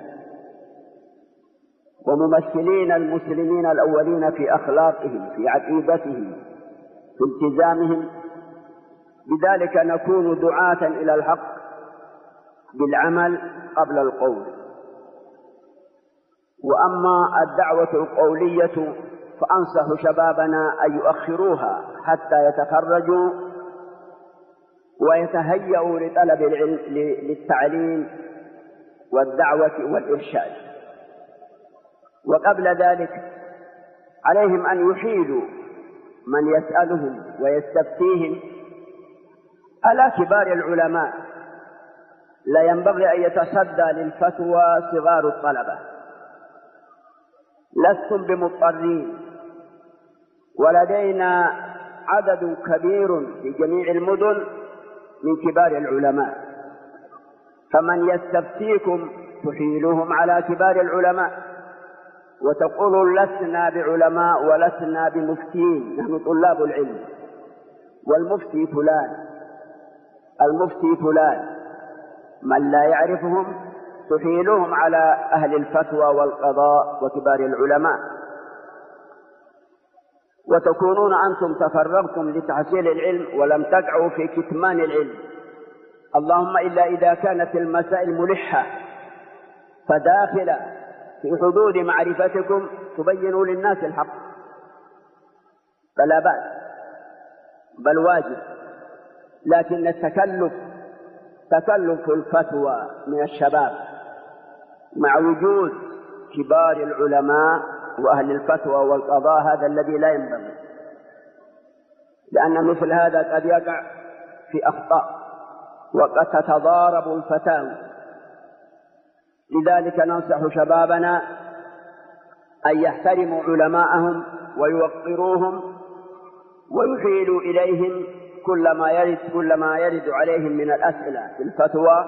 وممثلين المسلمين الأولين في أخلاقهم، في عقيدتهم، في التزامهم، بذلك نكون دعاة إلى الحق بالعمل قبل القول. وأما الدعوة القولية فأنصح شبابنا أن يؤخروها حتى يتخرجوا ويتهيئوا لطلب العلم، للتعليم والدعوة والإرشاد. وقبل ذلك عليهم أن يحيلوا من يسألهم ويستفتيهم على كبار العلماء. لا ينبغي أن يتصدى للفتوى صغار الطلبة، لستم بمضطرين، ولدينا عدد كبير في جميع المدن من كبار العلماء، فمن يستفتيكم تحيلوهم على كبار العلماء وتقولوا لسنا بعلماء ولسنا بمفتين، نحن طلاب العلم، والمفتي فلان، المفتي فلان، من لا يعرفهم تحيلوهم على أهل الفتوى والقضاء وكبار العلماء، وتكونون أنتم تفرغتم لتحصيل العلم ولم تقعوا في كتمان العلم. اللهم إلا إذا كانت المسائل ملحة فداخلة في حدود معرفتكم تبينوا للناس الحق فلا بأس، بل واجب. لكن تكلف الفتوى من الشباب مع وجود كبار العلماء وأهل الفتوى والقضاء هذا الذي لا ينبغي، لأن مثل هذا قد يقع في أخطاء وقد تتضارب الفتاوى. لذلك ننصح شبابنا أن يحترموا علماءهم ويوقروهم ويحيلوا إليهم كل ما يرد عليهم من الأسئلة في الفتوى.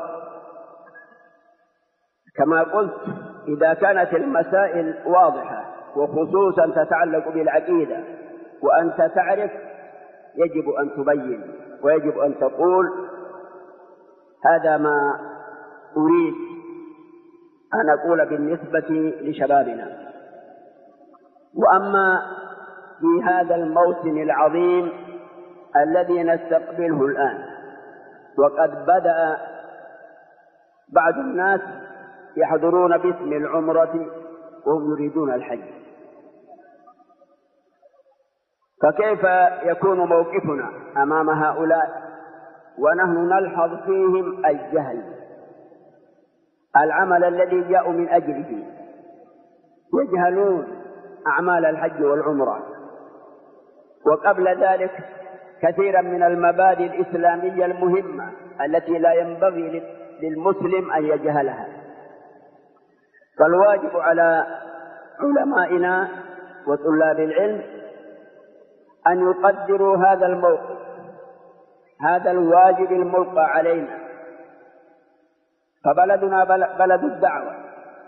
كما قلت إذا كانت المسائل واضحة وخصوصا تتعلق بالعقيدة وأنت تعرف يجب أن تبين ويجب أن تقول هذا ما أريد أن أقول بالنسبة لشبابنا. وأما في هذا الموسم العظيم الذي نستقبله الآن، وقد بدأ بعض الناس يحضرون باسم العمرة وهم يريدون الحج، فكيف يكون موقفنا أمام هؤلاء ونحن نلحظ فيهم الجهل، العمل الذي جاءوا من أجله، يجهلون أعمال الحج والعمرة، وقبل ذلك كثيرا من المبادئ الإسلامية المهمة التي لا ينبغي للمسلم أن يجهلها. فالواجب على علمائنا وطلاب العلم أن يقدروا هذا الموقف، هذا الواجب الملقى علينا. فبلدنا بلد الدعوة،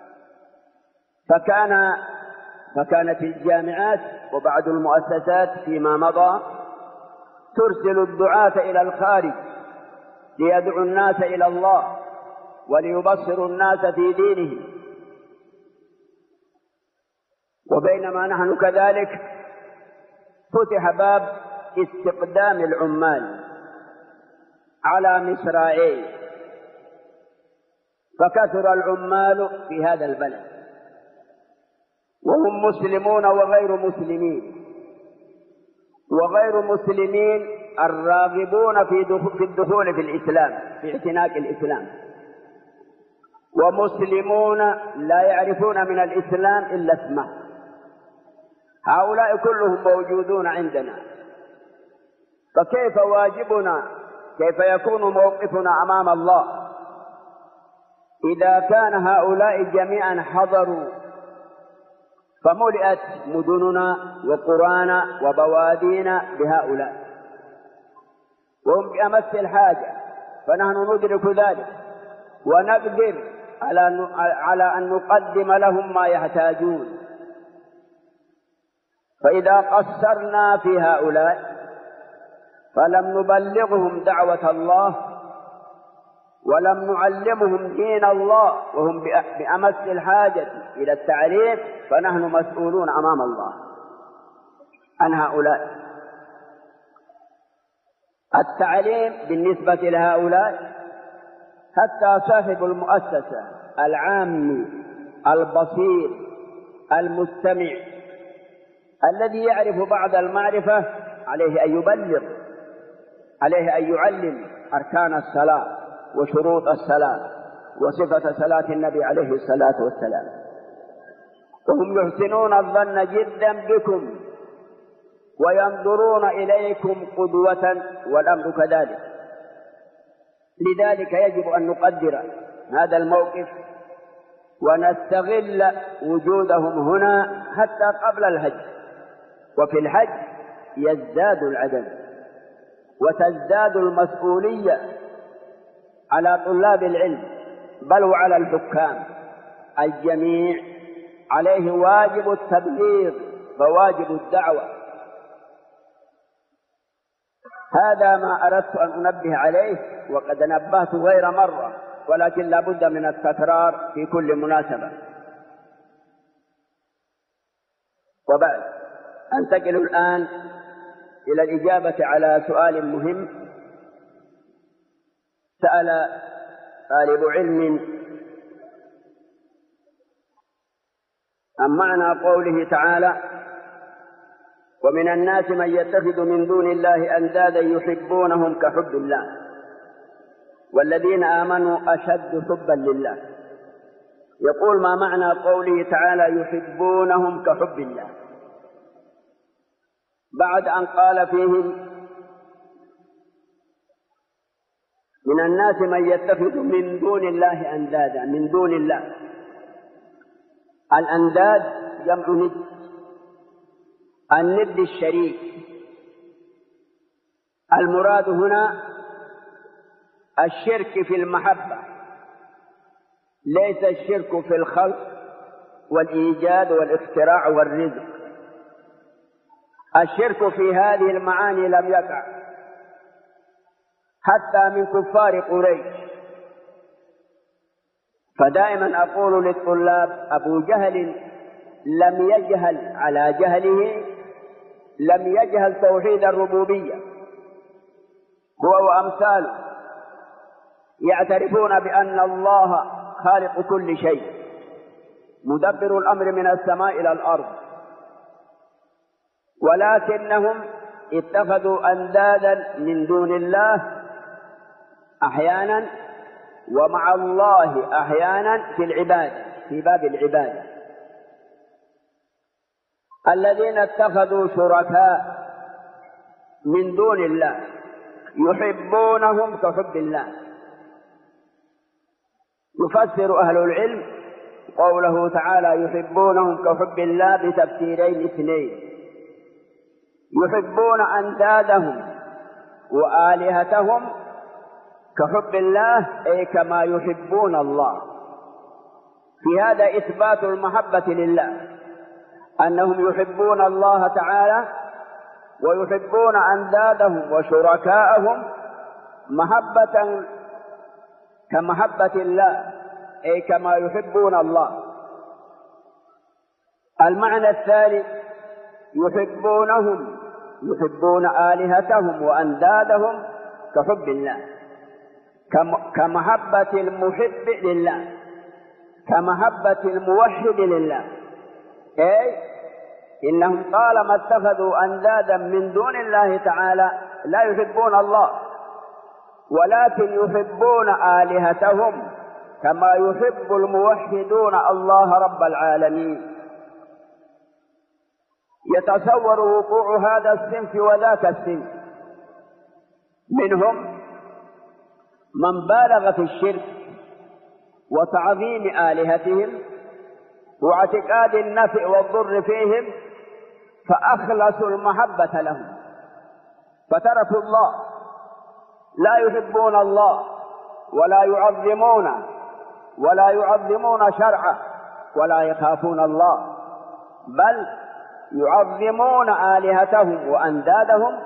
فكانت الجامعات وبعض المؤسسات فيما مضى ترسل الدعاة إلى الخارج ليدعوا الناس إلى الله وليبصروا الناس في دينهم. وبينما نحن كذلك فتح باب استقدام العمال على مصراعيه، فكثر العمال في هذا البلد وهم مسلمون وغير مسلمين، وغير مسلمين الراغبون في الدخول في الإسلام، في اعتناق الإسلام، ومسلمون لا يعرفون من الإسلام إلا اسمه. هؤلاء كلهم موجودون عندنا، فكيف واجبنا، كيف يكون موقفنا أمام الله إذا كان هؤلاء جميعا حضروا فملئت مدننا وقرانا وبوادينا بهؤلاء وهم بأمس الحاجة، فنحن ندرك ذلك ونقدر على أن نقدم لهم ما يحتاجون. فإذا قصرنا في هؤلاء فلم نبلغهم دعوة الله ولم نعلمهم دين الله وهم بأمس الحاجة إلى التعليم، فنحن مسؤولون أمام الله عن هؤلاء. التعليم بالنسبة لهؤلاء حتى صاحب المؤسسة العامي البصير المستمع الذي يعرف بعض المعرفة عليه أن يبلغ، عليه أن يعلم أركان الصلاة وشروط الصلاة وصفة صلاة النبي عليه الصلاة والسلام. وهم يحسنون الظن جدا بكم وينظرون إليكم قدوة والأمر كذلك. لذلك يجب أن نقدر هذا الموقف ونستغل وجودهم هنا حتى قبل الحج. وفي الحج يزداد العدد وتزداد المسؤولية على طلاب العلم بل وعلى الحكام. الجميع عليه واجب التبليغ وواجب الدعوة. هذا ما أردت أن أنبه عليه، وقد نبهت غير مرة، ولكن لا بد من التكرار في كل مناسبة. وبعد أنتقل الآن إلى الإجابة على سؤال مهم. سأل طالب علم عن معنى قوله تعالى: ومن الناس من يتخذ من دون الله أندادا يحبونهم كحب الله والذين آمنوا أشد حبا لله. يقول: ما معنى قوله تعالى يحبونهم كحب الله بعد أن قال فيهم من الناس من يتخذ من دون الله أندادا؟ من دون الله، الأنداد جمع ند، الند الشريك. المراد هنا الشرك في المحبة، ليس الشرك في الخلق والإيجاد والاختراع والرزق. الشرك في هذه المعاني لم يقع حتى من كفار قريش. فدائما أقول للطلاب: أبو جهل لم يجهل على جهله، لم يجهل توحيد الربوبية، هو وأمثاله يعترفون بأن الله خالق كل شيء، مدبر الأمر من السماء إلى الأرض، ولكنهم اتخذوا أندادا من دون الله أحيانا ومع الله أحيانا في العبادة، في باب العبادة. الذين اتخذوا شركاء من دون الله يحبونهم كحب الله. يفسر أهل العلم قوله تعالى يحبونهم كحب الله بتفسيرين اثنين: يحبون أندادهم وآلهتهم كحب الله، أي كما يحبون الله. في هذا إثبات المحبة لله، أنهم يحبون الله تعالى ويحبون أندادهم وشركاءهم محبة كمحبة الله، أي كما يحبون الله. المعنى الثاني: يحبونهم، يحبون آلهتهم وأندادهم كحب الله، كمحبة المحب لله، كمحبة الموحد لله. أي إنهم طالما اتخذوا أندادا من دون الله تعالى لا يحبون الله، ولكن يحبون آلهتهم كما يحب الموحدون الله رب العالمين. يتصور وقوع هذا الصنف وذاك الصنف. منهم من بالغ في الشرك وتعظيم آلهتهم واعتقاد النفع والضر فيهم، فأخلصوا المحبة لهم فتركوا الله، لا يحبون الله ولا يعظمون شرعه ولا يخافون الله، بل يعظمون آلهتهم وأندادهم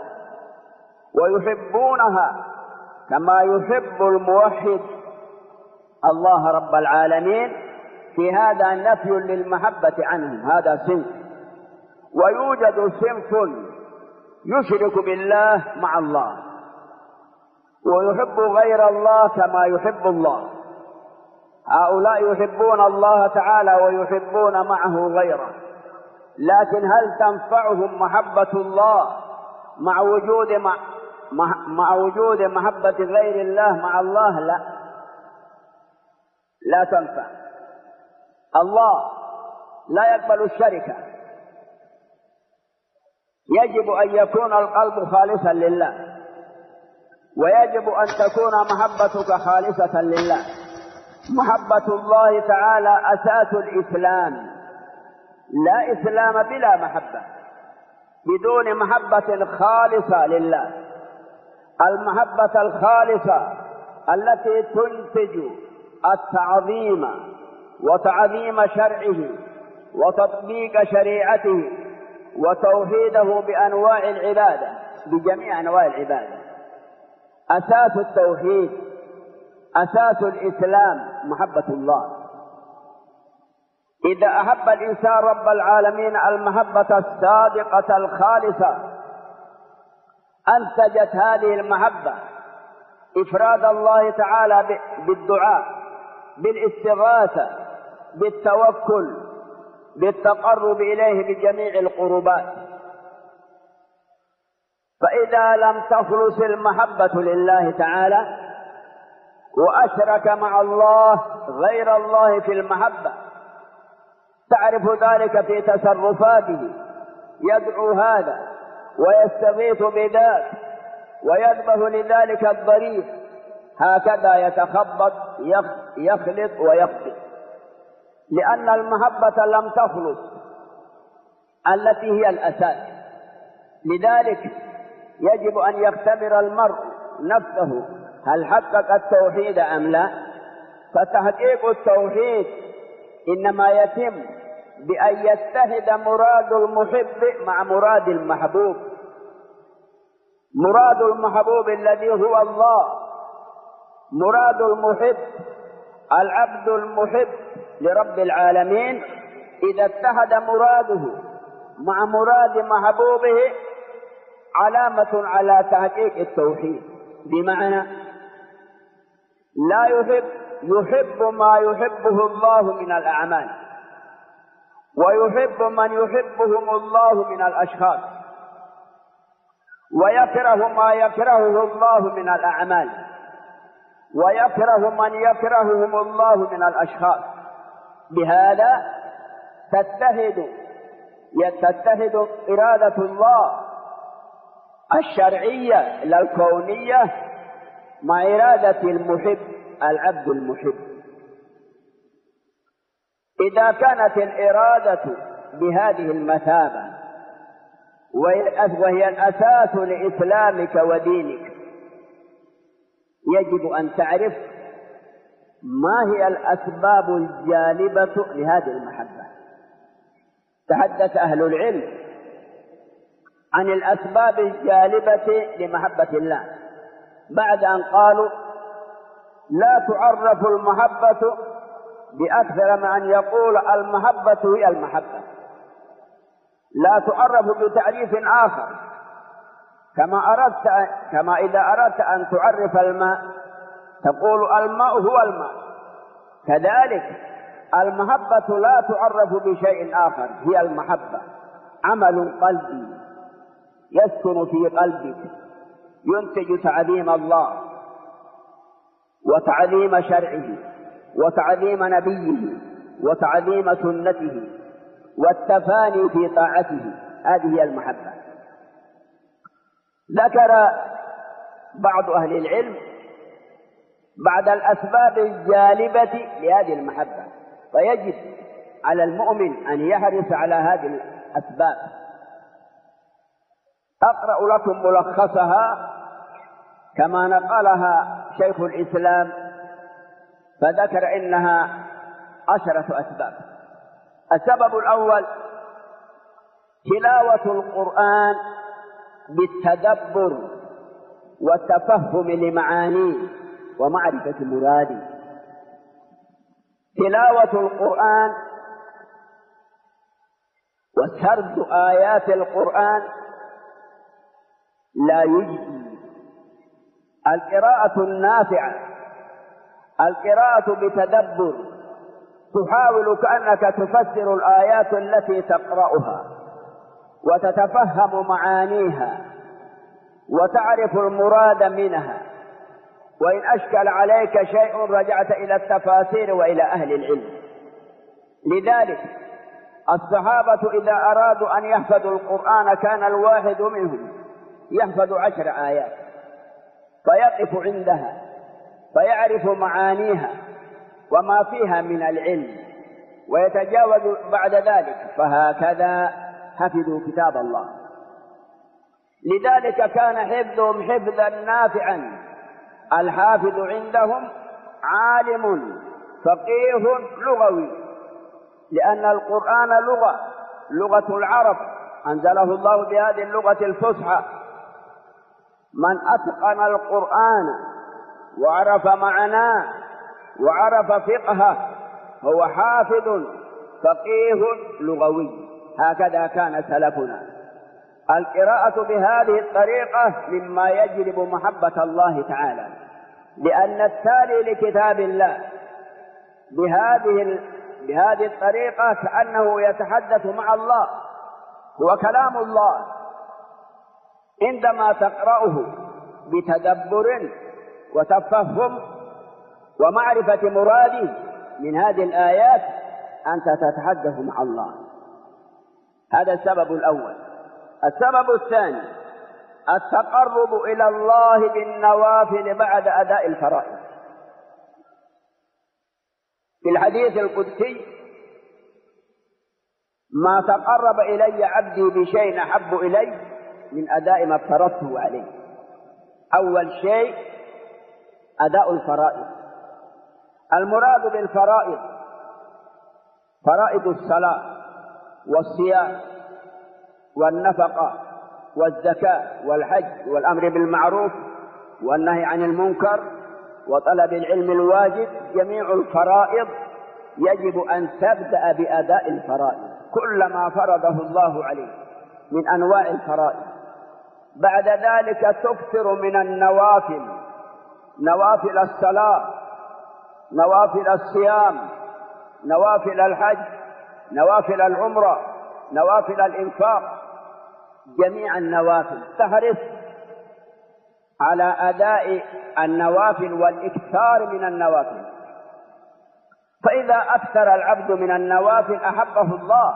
ويحبونها كما يحب الموحد الله رب العالمين. في هذا نفي للمحبة عنهم، هذا صنف. ويوجد صنف يشرك بالله مع الله ويحب غير الله كما يحب الله. هؤلاء يحبون الله تعالى ويحبون معه غيره، لكن هل تنفعهم محبة الله مع وجود محبة غير الله مع الله؟ لا تنفع. الله لا يقبل الشركة، يجب أن يكون القلب خالصا لله، ويجب أن تكون محبتك خالصة لله. محبة الله تعالى أساس الإسلام، لا إسلام بلا محبة، بدون محبة خالصة لله. المحبة الخالصة التي تنتج التعظيم وتعظيم شرعه وتطبيق شريعته وتوحيده بأنواع العبادة، بجميع أنواع العبادة. أساس التوحيد، أساس الإسلام محبة الله. إذا أحب الإنسان رب العالمين المحبة الصادقة الخالصة، أنتجت هذه المحبة إفراد الله تعالى بالدعاء، بالاستغاثة، بالتوكل، بالتقرب إليه بجميع القربات. فإذا لم تخلص المحبة لله تعالى وأشرك مع الله غير الله في المحبة، تعرف ذلك في تصرفاته، يدعو هذا ويستغيث بذاك ويذبح لذلك الضريح، هكذا يتخبط يخلط ويخطئ، لأن المحبة لم تخلص التي هي الأساس. لذلك يجب أن يختبر المرء نفسه هل حقق التوحيد أم لا. فتحقيق التوحيد إنما يتم بأن يتحد مراد المحب مع مراد المحبوب. مراد المحبوب الذي هو الله، مراد المحب العبد المحب لرب العالمين، إذا اتحد مراده مع مراد محبوبه علامة على تحقيق التوحيد. بمعنى لا يحب ما يحبه الله من الأعمال، ويحب من يحبهم الله من الأشخاص، ويكره ما يكرهه الله من الأعمال، ويكره من يكرههم الله من الأشخاص. بهذا تتحد إرادة الله الشرعية لا الكونية مع إرادة المحب العبد المحب. إذا كانت الإرادة بهذه المثابة وهي الأساس لإسلامك ودينك، يجب أن تعرف ما هي الأسباب الجالبة لهذه المحبة. تحدث أهل العلم عن الأسباب الجالبة لمحبة الله بعد أن قالوا لا تعرف المحبة بأكثر من أن يقول المحبة هي المحبة، لا تعرف بتعريف آخر. كما إذا أردت أن تعرف الماء تقول الماء هو الماء، كذلك المحبة لا تعرف بشيء آخر، هي المحبة عمل قلبي يسكن في قلبك ينتج تعظيم الله وتعظيم شرعه وتعظيم نبيه وتعظيم سنته والتفاني في طاعته هذه هي المحبة. ذكر بعض أهل العلم بعد الأسباب الجالبة لهذه المحبة، فيجب على المؤمن أن يحرص على هذه الأسباب. أقرأ لكم ملخصها كما نقلها شيخ الإسلام، فذكر إنها 10 أسباب. السبب الأول تلاوة القرآن بالتدبر والتفهم لمعانيه ومعرفة مراده. تلاوة القرآن وسرد آيات القرآن لا يجزي. القراءة النافعة، القراءة بتدبر، تحاول كأنك تفسر الآيات التي تقرأها وتتفهم معانيها وتعرف المراد منها، وإن أشكل عليك شيء رجعت إلى التفاسير وإلى أهل العلم. لذلك الصحابة إذا أرادوا أن يحفظوا القرآن كان الواحد منهم يحفظ 10 آيات فيقف عندها فيعرف معانيها وما فيها من العلم ويتجاوز بعد ذلك، فهكذا حفظوا كتاب الله. لذلك كان حفظهم حفظا نافعا. الحافظ عندهم عالم فقيه لغوي، لأن القرآن لغة العرب، أنزله الله بهذه اللغة الفصحى. من أتقن القرآن وعرف معناه وعرف فقهه هو حافظ فقيه لغوي. هكذا كان سلفنا. القراءة بهذه الطريقة مما يجلب محبة الله تعالى، لأن التالي لكتاب الله بهذه الطريقة كأنه يتحدث مع الله، هو كلام الله. عندما تقرأه بتدبر وتفهم ومعرفة مراده من هذه الآيات أنت تتحدث مع الله. هذا السبب الأول. السبب الثاني التقرب إلى الله بالنوافل بعد أداء الفرائض. في الحديث القدسي: ما تقرب إلي عبدي بشيء أحب إلي من أداء ما افترضته عليه. أول شيء أداء الفرائض. المراد بالفرائض فرائض الصلاة والصيام والنفقة والزكاة والحج والأمر بالمعروف والنهي عن المنكر وطلب العلم الواجب. جميع الفرائض يجب أن تبدأ بأداء الفرائض، كل ما فرضه الله عليه من أنواع الفرائض. بعد ذلك تكثر من النوافل، نوافل الصلاة، نوافل الصيام، نوافل الحج، نوافل العمرة، نوافل الإنفاق، جميع النوافل. تحرص على أداء النوافل والإكثار من النوافل. فإذا أكثر العبد من النوافل أحبه الله.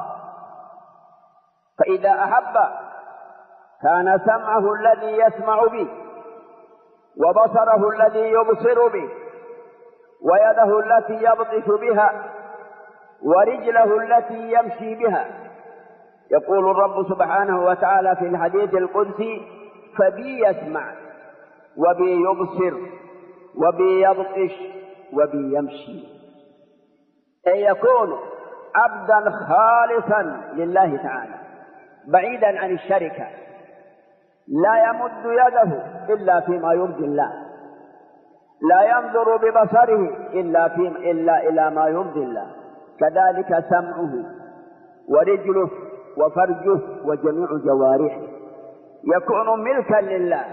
فإذا أحب كان سمعه الذي يسمع به، وبصره الذي يبصر به، ويده التي يبطش بها، ورجله التي يمشي بها. يقول الرب سبحانه وتعالى في الحديث القدسي: فبي يسمع وبي يبصر وبي يبطش وبي يمشي. أن يكون عبدا خالصا لله تعالى بعيدا عن الشركة، لا يمد يده إلا فيما يرضي الله، لا ينظر ببصره إلا إلى ما يرضي الله. كذلك سمعه ورجله وفرجه وجميع جوارحه يكون ملكا لله،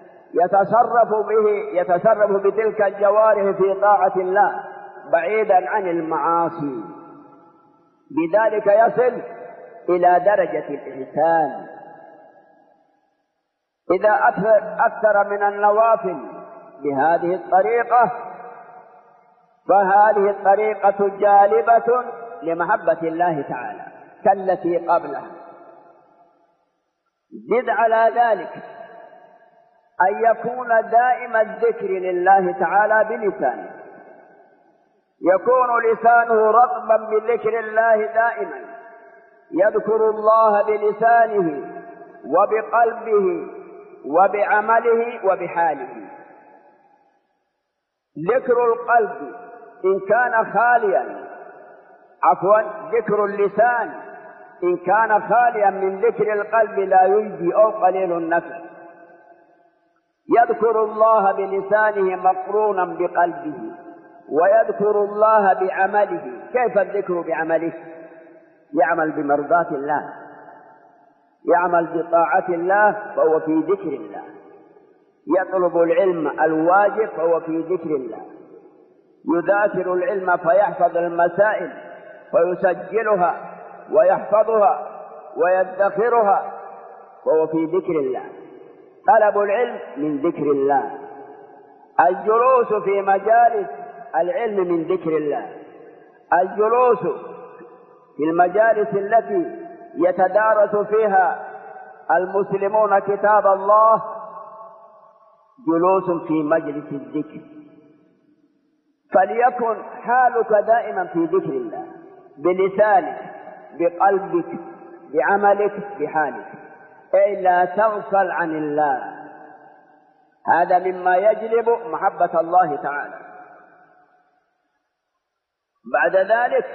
يتصرف بتلك الجوارح في طاعة الله بعيدا عن المعاصي. بذلك يصل إلى درجة الإحسان. إذا أكثر من النوافل بهذه الطريقة فهذه الطريقة جالبة لمحبة الله تعالى كالتي قبلها. زد على ذلك أن يكون دائم الذكر لله تعالى بلسانه، يكون لسانه رطبا بذكر الله دائما، يذكر الله بلسانه وبقلبه وبعمله وبحاله. ذكر القلب إن كان خاليا، ذكر اللسان إن كان خاليا من ذكر القلب لا يجدي أو قليل النفع. يذكر الله بلسانه مقرونا بقلبه، ويذكر الله بعمله. كيف الذكر بعمله؟ يعمل بمرضاة الله، يعمل بطاعة الله فهو في ذكر الله، يطلب العلم الواجب فهو في ذكر الله، يذاكر العلم فيحفظ المسائل فيسجلها ويحفظها ويدخرها فهو في ذكر الله. طلب العلم من ذكر الله، الجلوس في مجالس العلم من ذكر الله، الجلوس في المجالس التي يتدارس فيها المسلمون كتاب الله جلوس في مجلس الذكر. فليكن حالك دائما في ذكر الله بلسانك بقلبك بعملك بحالك، أي لا تغفل عن الله. هذا مما يجلب محبة الله تعالى. بعد ذلك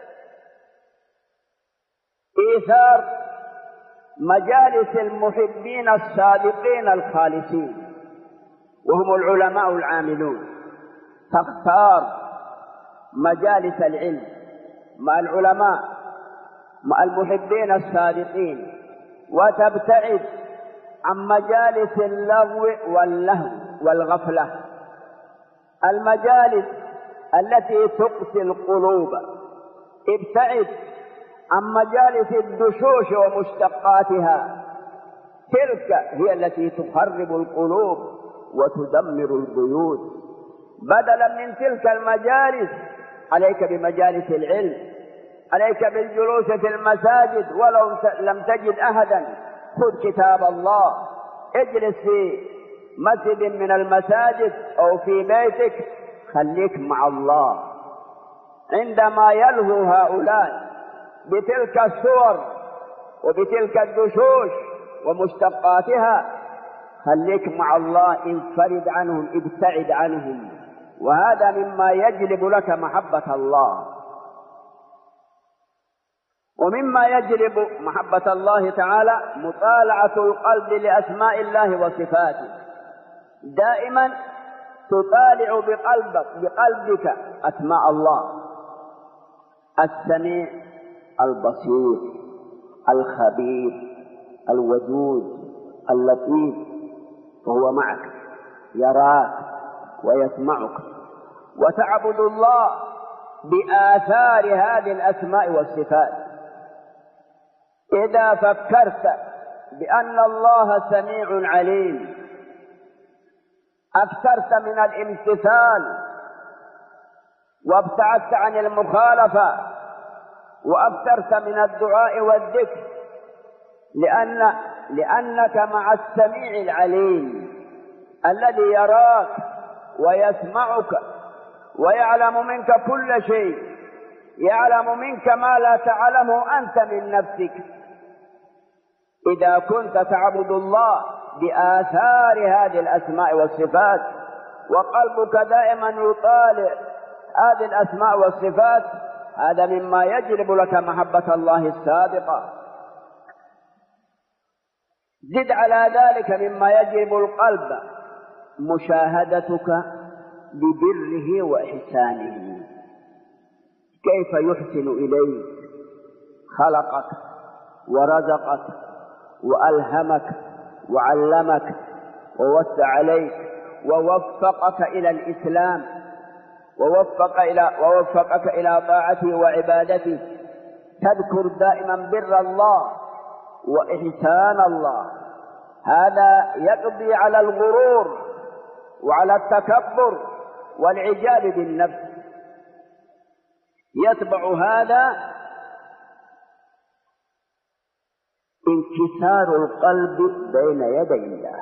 إيثار مجالس المحبين الصادقين الخالصين وهم العلماء العاملون. تختار مجالس العلم مع العلماء مع المحبين الصادقين، وتبتعد عن مجالس اللغو واللهو والغفلة، المجالس التي تقسي القلوب. ابتعد عن مجالس الدشوش ومشتقاتها، تلك هي التي تخرب القلوب وتدمر البيوت. بدلا من تلك المجالس عليك بمجالس العلم، عليك بالجلوس في المساجد، ولو لم تجد أحدا خذ كتاب الله، اجلس في مسجد من المساجد أو في بيتك، خليك مع الله. عندما يلهو هؤلاء بتلك الصور وبتلك الدشوش ومشتقاتها، خليك مع الله، انفرد عنهم، ابتعد عنهم، وهذا مما يجلب لك محبة الله. ومما يجلب محبة الله تعالى مطالعة القلب لأسماء الله وصفاته. دائما تطالع بقلبك أسماء الله: السميع، البصير، الخبير، الودود، اللطيف، وهو معك يراك ويسمعك. وتعبد الله بآثار هذه الأسماء والصفات. إذا فكرت بأن الله سميع عليم أكثرت من الامتثال وابتعدت عن المخالفة وأكثرت من الدعاء والذكر، لأنك مع السميع العليم الذي يراك ويسمعك ويعلم منك كل شيء، يعلم منك ما لا تعلمه أنت من نفسك. إذا كنت تعبد الله بآثار هذه الأسماء والصفات وقلبك دائما يطالع هذه الأسماء والصفات، هذا مما يجلب لك محبة الله الصادقة. زد على ذلك مما يجلب القلب مشاهدتك ببره وإحسانه، كيف يحسن إليك، خلقك ورزقك وألهمك وعلمك ووسع عليك ووفقك إلى الإسلام ووفقك إلى طاعته وعبادته. تذكر دائما بر الله وإحسان الله، هذا يقضي على الغرور وعلى التكبر والعجاب بالنفس. يتبع هذا انكسار القلب بين يدي الله،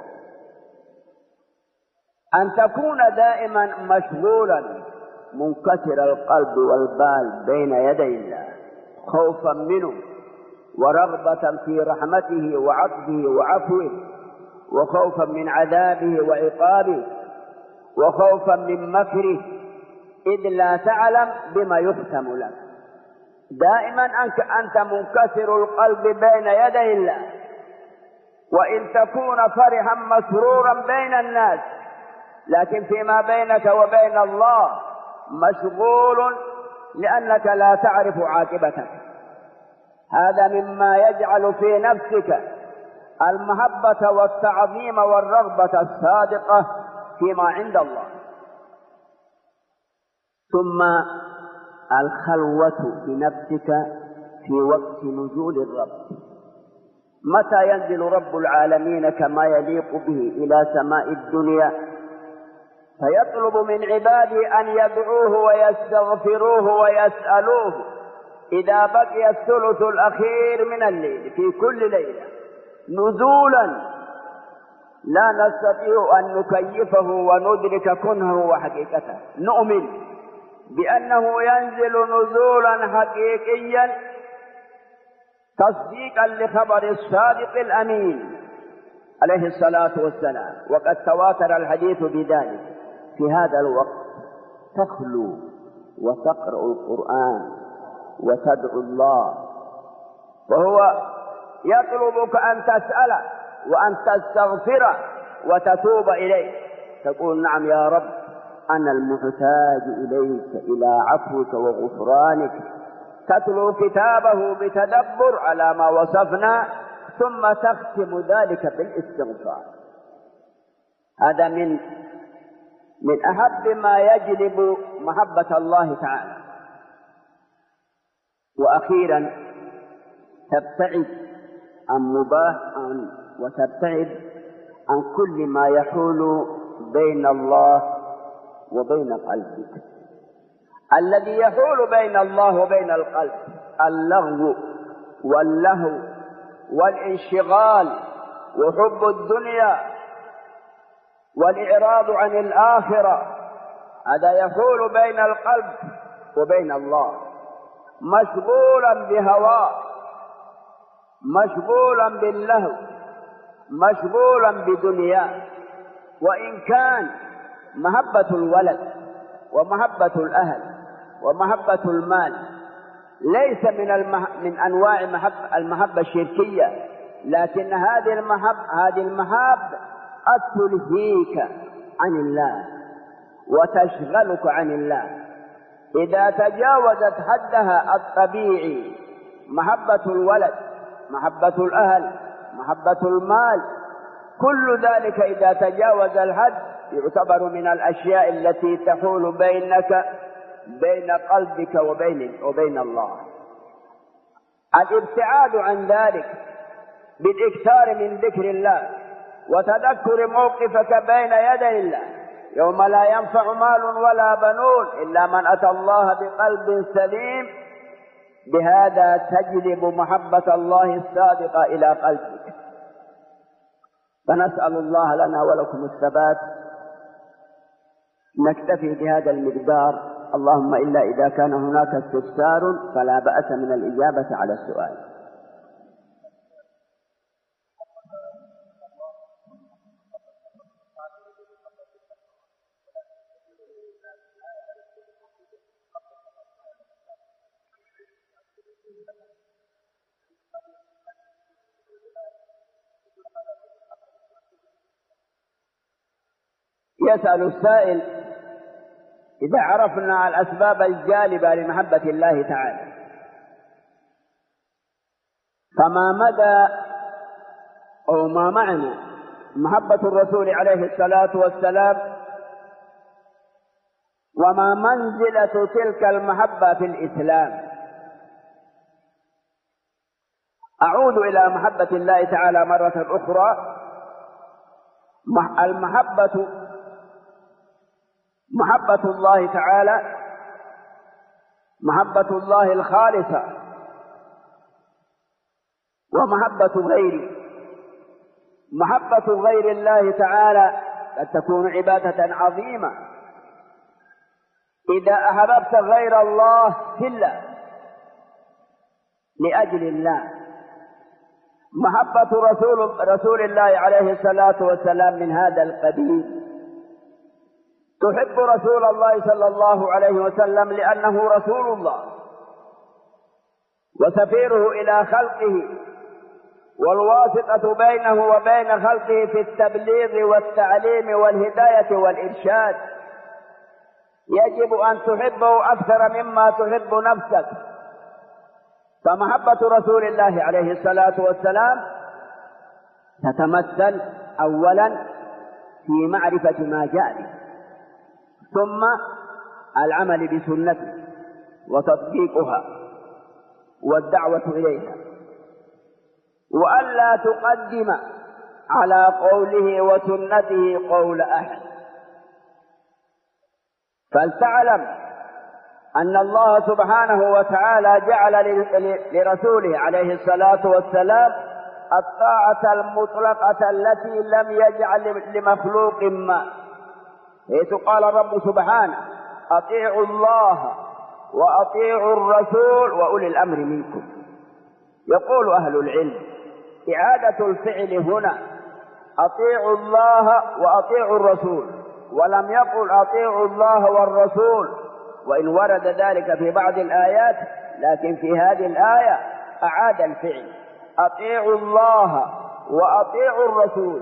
أن تكون دائما مشغولا منكسر القلب والبال بين يدي الله، خوفا منه ورغبة في رحمته وعطفه وعفوه، وخوفا من عذابه وعقابه، وخوفا من مكره، إذ لا تعلم بما يختم لك. دائما أنت منكسر القلب بين يدي الله، وإن تكون فرحا مسرورا بين الناس، لكن فيما بينك وبين الله مشغول لأنك لا تعرف عاقبتك. هذا مما يجعل في نفسك المحبة والتعظيم والرغبة الصادقة فيما عند الله. ثم الخلوة بنفسك في وقت نزول الرب. متى ينزل رب العالمين كما يليق به إلى سماء الدنيا فيطلب من عباده أن يدعوه ويستغفروه ويسألوه إذا بقي الثلث الأخير من الليل في كل ليلة نزولا لا نستطيع أن نكيفه وندرك كنهه وحقيقته. نؤمن بأنه ينزل نزولا حقيقيا تصديقا لخبر الصادق الأمين عليه الصلاة والسلام، وقد تواتر الحديث بذلك. في هذا الوقت تخلو وتقرأ القرآن وتدعو الله، وهو يطلبك أن تسأله وأن تستغفره وتتوب إليه. تقول نعم يا رب أنا المحتاج إليك إلى عفوك وغفرانك. تتلو كتابه بتدبر على ما وصفنا، ثم تختم ذلك بالاستغفار. هذا من أحب ما يجلب محبة الله تعالى. وأخيرا تبتعد عن مباح وتبتعد عن كل ما يحول بين الله وبين قلبك. الذي يحول بين الله وبين القلب اللغو واللهو والانشغال وحب الدنيا والإعراض عن الآخرة. هذا يحول بين القلب وبين الله، مشغولا بهواه، مشغولا باللهو، مشغولا بدنياه. وإن كان محبة الولد ومحبة الأهل ومحبة المال ليس من أنواع المحبة الشركية، لكن هذه المحبة تلهيك عن الله وتشغلك عن الله. إذا تجاوزت حدها الطبيعي محبة الولد، محبة الأهل، محبة المال، كل ذلك إذا تجاوز الحد يعتبر من الأشياء التي تحول بين قلبك وبين الله. الابتعاد عن ذلك بالإكثار من ذكر الله وتذكر موقفك بين يدي الله يوم لا ينفع مال ولا بنون إلا من أتى الله بقلب سليم. بهذا تجلب محبة الله الصادقة إلى قلبك. فنسأل الله لنا ولكم الثبات. نكتفي بهذا المقدار، اللهم إلا إذا كان هناك استفسار فلا بأس من الإجابة على السؤال. يسأل السائل: إذا عرفنا الأسباب الجالبة لمحبة الله تعالى فما مدى أو ما معنى محبة الرسول عليه الصلاة والسلام، وما منزلة تلك المحبة في الإسلام؟ أعود إلى محبة الله تعالى مرة أخرى. محبة الله تعالى محبة الله الخالصة، ومحبة غيره. محبة غير الله تعالى قد تكون عبادة عظيمة. إذا أحببت غير الله في الله لأجل الله. محبة رسول الله عليه الصلاة والسلام من هذا القبيل. تحب رسول الله صلى الله عليه وسلم لأنه رسول الله وسفيره إلى خلقه والواسطة بينه وبين خلقه في التبليغ والتعليم والهداية والإرشاد. يجب أن تحبه أكثر مما تحب نفسك. فمحبة رسول الله عليه الصلاة والسلام تتمثل أولا في معرفة ما جاء به، ثم العمل بسنته وتطبيقها والدعوة إليها، وألا تقدم على قوله وسنته قول أحد. فلتعلم أن الله سبحانه وتعالى جعل لرسوله عليه الصلاة والسلام الطاعة المطلقة التي لم يجعل لمخلوق ما، حيث قال الرب سبحانه: أطيعوا الله وأطيعوا الرسول وأولي الأمر منكم. يقول أهل العلم إعادة الفعل هنا أطيعوا الله وأطيعوا الرسول، ولم يقل أطيعوا الله والرسول، وإن ورد ذلك في بعض الآيات، لكن في هذه الآية أعاد الفعل: أطيعوا الله وأطيعوا الرسول،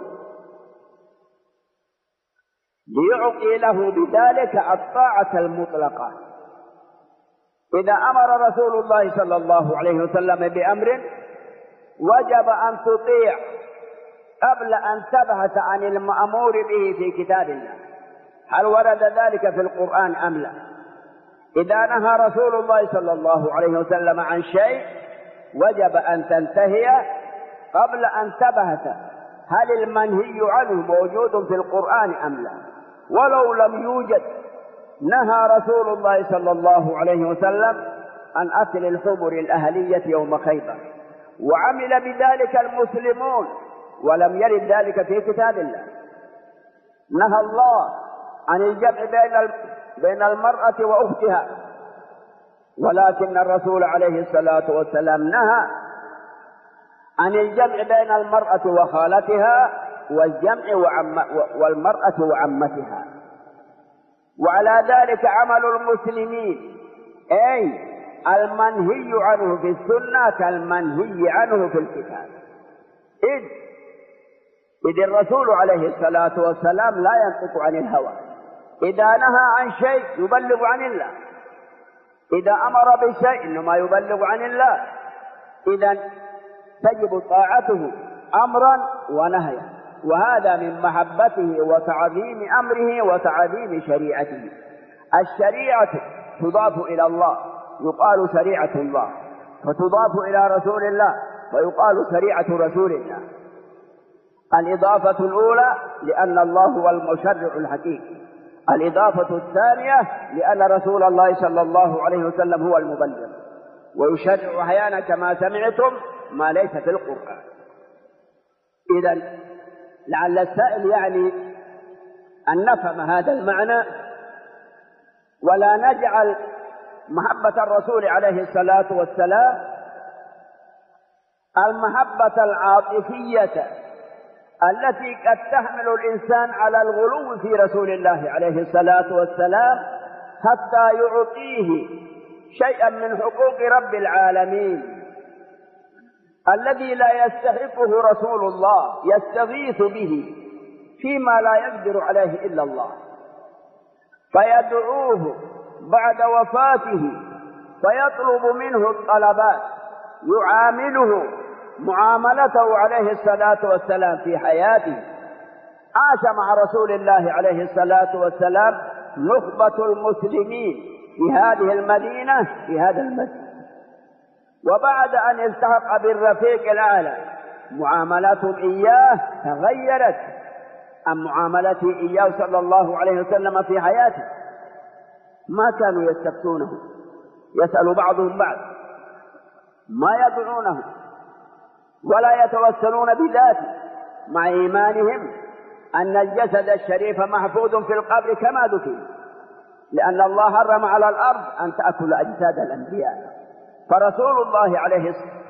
ليعطي له بذلك الطاعة المطلقة. إذا أمر رسول الله صلى الله عليه وسلم بأمر وجب أن تطيع قبل أن تبحث عن المأمور به في كتاب الله، هل ورد ذلك في القرآن أم لا؟ إذا نهى رسول الله صلى الله عليه وسلم عن شيء وجب أن تنتهي قبل أن تبحث هل المنهي عنه موجود في القرآن أم لا. ولو لم يوجد نهى رسول الله صلى الله عليه وسلم عن أكل الحمر الأهلية يوم خيبر، وعمل بذلك المسلمون ولم يرد ذلك في كتاب الله. نهى الله عن الجمع بين المرأة وأختها، ولكن الرسول عليه الصلاة والسلام نهى عن الجمع بين المرأة وخالتها والجمع والمرأة وعمتها. وعلى ذلك عمل المسلمين، أي المنهي عنه في السنة كالمنهي عنه في الكتاب. إذ الرسول عليه الصلاة والسلام لا ينطق عن الهوى، إذا نهى عن شيء يبلغ عن الله، إذا أمر بشيء إنما يبلغ عن الله. إذن تجب طاعته أمرا ونهيا، وهذا من محبته وتعظيم أمره وتعظيم شريعته. الشريعة تضاف إلى الله يقال شريعة الله، فتضاف إلى رسول الله ويقال شريعة رسول الله. الإضافة الأولى لأن الله هو المشرع الحقيقي، الإضافة الثانية لأن رسول الله صلى الله عليه وسلم هو المبلغ، ويشرع أحيانا كما سمعتم ما ليس في القرآن. إذن لعل السائل يعني أن نفهم هذا المعنى، ولا نجعل محبة الرسول عليه الصلاة والسلام المحبة العاطفية التي قد تحمل الإنسان على الغلو في رسول الله عليه الصلاة والسلام حتى يعطيه شيئا من حقوق رب العالمين الذي لا يستحقه رسول الله، يستغيث به فيما لا يقدر عليه إلا الله، فيدعوه بعد وفاته فيطلب منه الطلبات، يعامله معاملته عليه الصلاة والسلام في حياته. عاش مع رسول الله عليه الصلاة والسلام نخبة المسلمين في هذه المدينة في هذا المسجد، وبعد أن التحق بالرفيق الأعلى معاملتهم إياه تغيرت عن معاملته إياه صلى الله عليه وسلم في حياته. ما كانوا يستفتونه، يسأل بعضهم بعض، ما يدعونه، ولا يتوسلون بذاته، مع إيمانهم أن الجسد الشريف محفوظ في القبر كما ذكر، لأن الله حرم على الأرض أن تأكل أجساد الأنبياء. فرسول الله عليه الصلاة